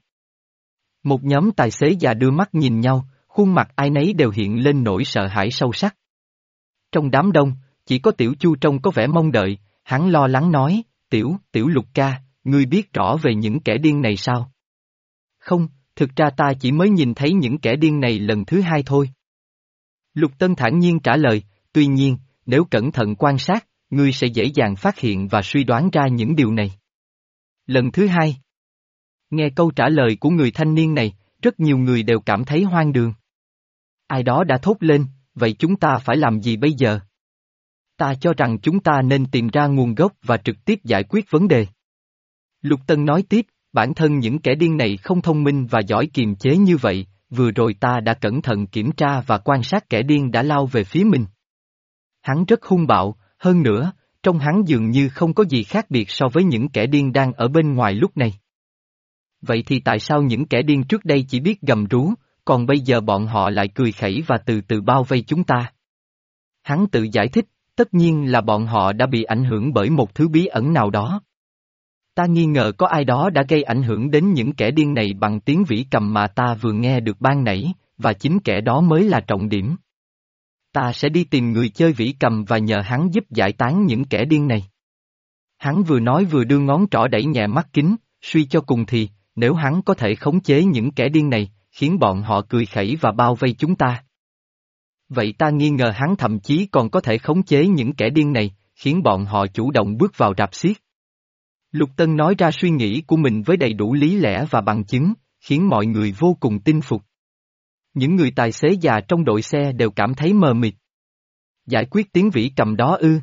Một nhóm tài xế già đưa mắt nhìn nhau, khuôn mặt ai nấy đều hiện lên nỗi sợ hãi sâu sắc. Trong đám đông, chỉ có Tiểu Chu trông có vẻ mong đợi, hắn lo lắng nói, Tiểu, Tiểu Lục ca, ngươi biết rõ về những kẻ điên này sao? Không, thực ra ta chỉ mới nhìn thấy những kẻ điên này lần thứ hai thôi. Lục Tân thản nhiên trả lời, tuy nhiên, nếu cẩn thận quan sát, ngươi sẽ dễ dàng phát hiện và suy đoán ra những điều này. Lần thứ hai. Nghe câu trả lời của người thanh niên này, rất nhiều người đều cảm thấy hoang đường. Ai đó đã thốt lên, vậy chúng ta phải làm gì bây giờ? Ta cho rằng chúng ta nên tìm ra nguồn gốc và trực tiếp giải quyết vấn đề. Lục Tân nói tiếp, bản thân những kẻ điên này không thông minh và giỏi kiềm chế như vậy, vừa rồi ta đã cẩn thận kiểm tra và quan sát kẻ điên đã lao về phía mình. Hắn rất hung bạo, hơn nữa, trong hắn dường như không có gì khác biệt so với những kẻ điên đang ở bên ngoài lúc này. Vậy thì tại sao những kẻ điên trước đây chỉ biết gầm rú, còn bây giờ bọn họ lại cười khẩy và từ từ bao vây chúng ta? Hắn tự giải thích, tất nhiên là bọn họ đã bị ảnh hưởng bởi một thứ bí ẩn nào đó. Ta nghi ngờ có ai đó đã gây ảnh hưởng đến những kẻ điên này bằng tiếng vĩ cầm mà ta vừa nghe được ban nãy, và chính kẻ đó mới là trọng điểm. Ta sẽ đi tìm người chơi vĩ cầm và nhờ hắn giúp giải tán những kẻ điên này. Hắn vừa nói vừa đưa ngón trỏ đẩy nhẹ mắt kính, suy cho cùng thì, nếu hắn có thể khống chế những kẻ điên này, khiến bọn họ cười khẩy và bao vây chúng ta. Vậy ta nghi ngờ hắn thậm chí còn có thể khống chế những kẻ điên này, khiến bọn họ chủ động bước vào rạp xiếc. Lục Tân nói ra suy nghĩ của mình với đầy đủ lý lẽ và bằng chứng, khiến mọi người vô cùng tin phục. Những người tài xế già trong đội xe đều cảm thấy mờ mịt. Giải quyết tiếng vĩ cầm đó ư?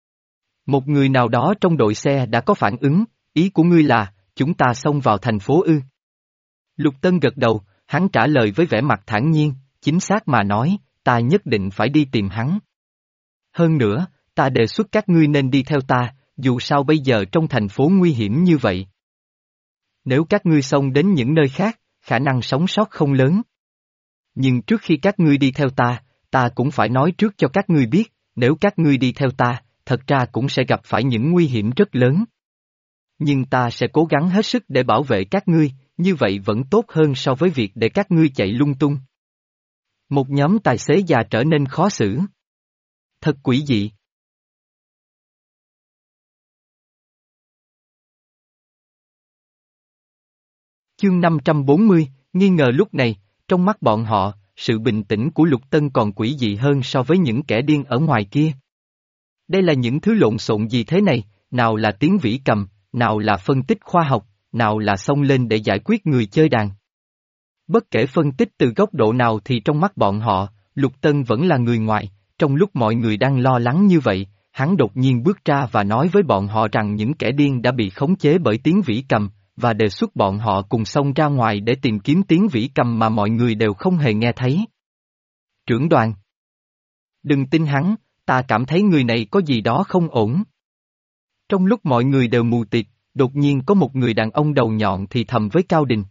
Một người nào đó trong đội xe đã có phản ứng, ý của ngươi là, chúng ta xông vào thành phố ư? Lục Tân gật đầu, hắn trả lời với vẻ mặt thản nhiên, chính xác mà nói, ta nhất định phải đi tìm hắn. Hơn nữa, ta đề xuất các ngươi nên đi theo ta, dù sao bây giờ trong thành phố nguy hiểm như vậy. Nếu các ngươi xông đến những nơi khác, khả năng sống sót không lớn. Nhưng trước khi các ngươi đi theo ta, ta cũng phải nói trước cho các ngươi biết, nếu các ngươi đi theo ta, thật ra cũng sẽ gặp phải những nguy hiểm rất lớn. Nhưng ta sẽ cố gắng hết sức để bảo vệ các ngươi, như vậy vẫn tốt hơn so với việc để các ngươi chạy lung tung. Một nhóm tài xế già trở nên khó xử. Thật quỷ dị. Chương năm trăm bốn mươi, nghi ngờ lúc này, trong mắt bọn họ, sự bình tĩnh của Lục Tân còn quỷ dị hơn so với những kẻ điên ở ngoài kia. Đây là những thứ lộn xộn gì thế này, nào là tiếng vĩ cầm, nào là phân tích khoa học, nào là xông lên để giải quyết người chơi đàn. Bất kể phân tích từ góc độ nào thì trong mắt bọn họ, Lục Tân vẫn là người ngoài, trong lúc mọi người đang lo lắng như vậy, hắn đột nhiên bước ra và nói với bọn họ rằng những kẻ điên đã bị khống chế bởi tiếng vĩ cầm, và đề xuất bọn họ cùng xông ra ngoài để tìm kiếm tiếng vĩ cầm mà mọi người đều không hề nghe thấy. Trưởng đoàn. Đừng tin hắn, ta cảm thấy người này có gì đó không ổn. Trong lúc mọi người đều mù tịt, đột nhiên có một người đàn ông đầu nhọn thì thầm với Cao Đình.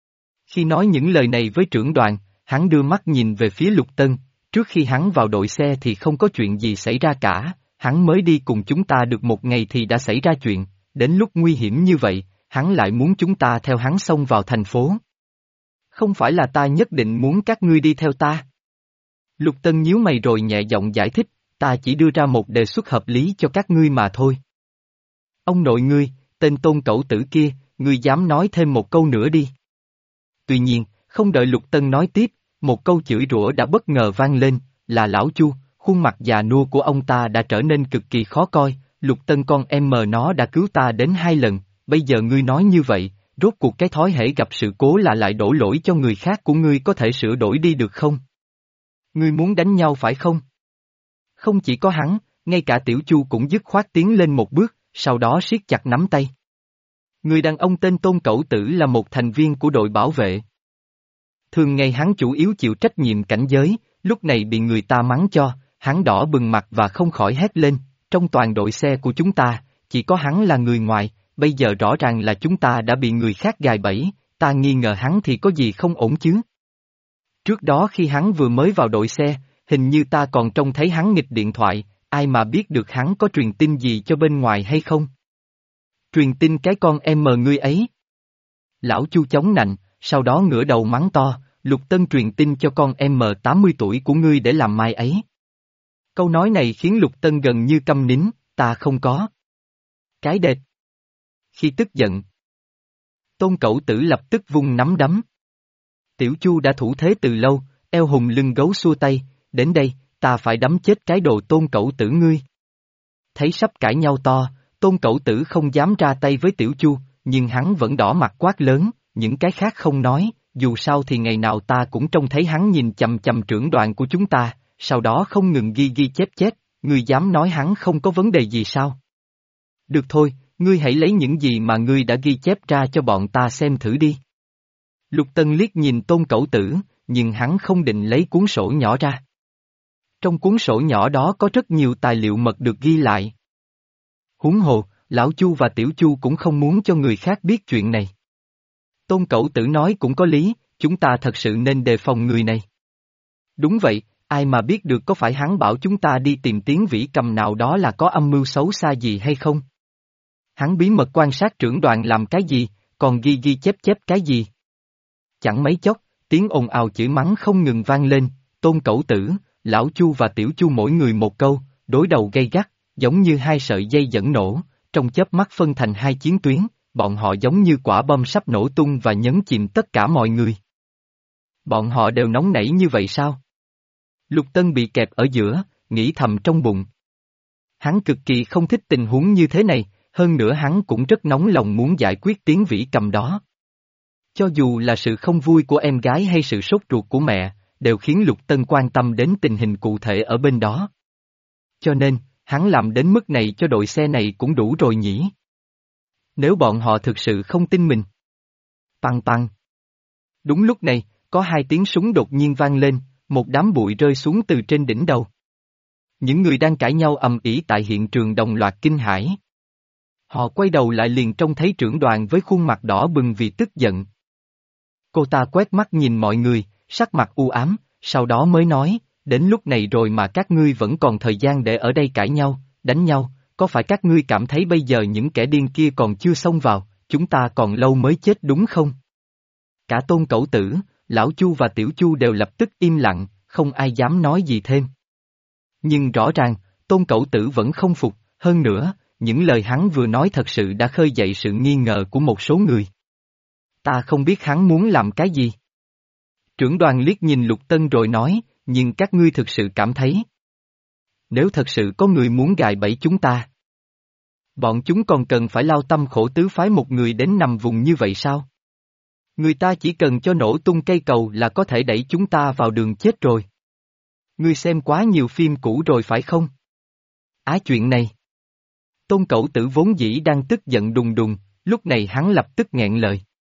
Khi nói những lời này với trưởng đoàn, hắn đưa mắt nhìn về phía Lục Tân, trước khi hắn vào đội xe thì không có chuyện gì xảy ra cả, hắn mới đi cùng chúng ta được một ngày thì đã xảy ra chuyện, đến lúc nguy hiểm như vậy, hắn lại muốn chúng ta theo hắn xông vào thành phố. Không phải là ta nhất định muốn các ngươi đi theo ta. Lục Tân nhíu mày rồi nhẹ giọng giải thích, ta chỉ đưa ra một đề xuất hợp lý cho các ngươi mà thôi. Ông nội ngươi, tên Tôn Cẩu Tử kia, ngươi dám nói thêm một câu nữa đi. Tuy nhiên, không đợi Lục Tân nói tiếp, một câu chửi rủa đã bất ngờ vang lên, là lão Chu, khuôn mặt già nua của ông ta đã trở nên cực kỳ khó coi, Lục Tân con em mờ nó đã cứu ta đến hai lần, bây giờ ngươi nói như vậy, rốt cuộc cái thói hễ gặp sự cố là lại đổ lỗi cho người khác của ngươi có thể sửa đổi đi được không? Ngươi muốn đánh nhau phải không? Không chỉ có hắn, ngay cả Tiểu Chu cũng dứt khoát tiến lên một bước, sau đó siết chặt nắm tay. Người đàn ông tên Tôn Cẩu Tử là một thành viên của đội bảo vệ. Thường ngày hắn chủ yếu chịu trách nhiệm cảnh giới, lúc này bị người ta mắng cho, hắn đỏ bừng mặt và không khỏi hét lên, trong toàn đội xe của chúng ta, chỉ có hắn là người ngoài, bây giờ rõ ràng là chúng ta đã bị người khác gài bẫy, ta nghi ngờ hắn thì có gì không ổn chứ. Trước đó khi hắn vừa mới vào đội xe, hình như ta còn trông thấy hắn nghịch điện thoại, ai mà biết được hắn có truyền tin gì cho bên ngoài hay không? Truyền tin cái con em mờ ngươi ấy. Lão Chu chống nạnh, sau đó ngửa đầu mắng to, Lục Tân truyền tin cho con em mờ tám mươi tuổi của ngươi để làm mai ấy. Câu nói này khiến Lục Tân gần như câm nín, ta không có. Cái đệt. Khi tức giận, Tôn Cẩu Tử lập tức vung nắm đấm. Tiểu Chu đã thủ thế từ lâu, eo hùng lưng gấu xua tay, đến đây, ta phải đấm chết cái đồ Tôn Cẩu Tử ngươi. Thấy sắp cãi nhau to, Tôn Cẩu Tử không dám ra tay với Tiểu Chu, nhưng hắn vẫn đỏ mặt quát lớn, những cái khác không nói, dù sao thì ngày nào ta cũng trông thấy hắn nhìn chằm chằm trưởng đoàn của chúng ta, sau đó không ngừng ghi ghi chép chép, ngươi dám nói hắn không có vấn đề gì sao? Được thôi, ngươi hãy lấy những gì mà ngươi đã ghi chép ra cho bọn ta xem thử đi. Lục Tân liếc nhìn Tôn Cẩu Tử, nhưng hắn không định lấy cuốn sổ nhỏ ra. Trong cuốn sổ nhỏ đó có rất nhiều tài liệu mật được ghi lại. Huống hồ, Lão Chu và Tiểu Chu cũng không muốn cho người khác biết chuyện này. Tôn Cẩu Tử nói cũng có lý, chúng ta thật sự nên đề phòng người này. Đúng vậy, ai mà biết được có phải hắn bảo chúng ta đi tìm Tiến Vĩ Cầm nào đó là có âm mưu xấu xa gì hay không? Hắn bí mật quan sát trưởng đoàn làm cái gì, còn ghi ghi chép chép cái gì? Chẳng mấy chốc, tiếng ồn ào chửi mắng không ngừng vang lên, Tôn Cẩu Tử, Lão Chu và Tiểu Chu mỗi người một câu, đối đầu gay gắt, giống như hai sợi dây dẫn nổ, trong chớp mắt phân thành hai chiến tuyến, bọn họ giống như quả bom sắp nổ tung và nhấn chìm tất cả mọi người. Bọn họ đều nóng nảy như vậy sao? Lục Tân bị kẹp ở giữa, nghĩ thầm trong bụng. Hắn cực kỳ không thích tình huống như thế này, hơn nữa hắn cũng rất nóng lòng muốn giải quyết Tiến Vĩ Cầm đó. Cho dù là sự không vui của em gái hay sự sốt ruột của mẹ, đều khiến Lục Tân quan tâm đến tình hình cụ thể ở bên đó. Cho nên, hắn làm đến mức này cho đội xe này cũng đủ rồi nhỉ. Nếu bọn họ thực sự không tin mình. Tăng tăng. Đúng lúc này, có hai tiếng súng đột nhiên vang lên, một đám bụi rơi xuống từ trên đỉnh đầu. Những người đang cãi nhau ầm ĩ tại hiện trường đồng loạt kinh hãi. Họ quay đầu lại liền trông thấy trưởng đoàn với khuôn mặt đỏ bừng vì tức giận. Cô ta quét mắt nhìn mọi người, sắc mặt u ám, sau đó mới nói, đến lúc này rồi mà các ngươi vẫn còn thời gian để ở đây cãi nhau, đánh nhau, có phải các ngươi cảm thấy bây giờ những kẻ điên kia còn chưa xông vào, chúng ta còn lâu mới chết đúng không? Cả Tôn Cẩu Tử, Lão Chu và Tiểu Chu đều lập tức im lặng, không ai dám nói gì thêm. Nhưng rõ ràng, Tôn Cẩu Tử vẫn không phục, hơn nữa, những lời hắn vừa nói thật sự đã khơi dậy sự nghi ngờ của một số người. Ta không biết hắn muốn làm cái gì. Trưởng đoàn liếc nhìn Lục Tân rồi nói, nhưng các ngươi thực sự cảm thấy. Nếu thật sự có người muốn gài bẫy chúng ta, bọn chúng còn cần phải lao tâm khổ tứ phái một người đến nằm vùng như vậy sao? Người ta chỉ cần cho nổ tung cây cầu là có thể đẩy chúng ta vào đường chết rồi. Ngươi xem quá nhiều phim cũ rồi phải không? Á chuyện này. Tôn Cẩu Tử vốn dĩ đang tức giận đùng đùng, lúc này hắn lập tức nghẹn lời.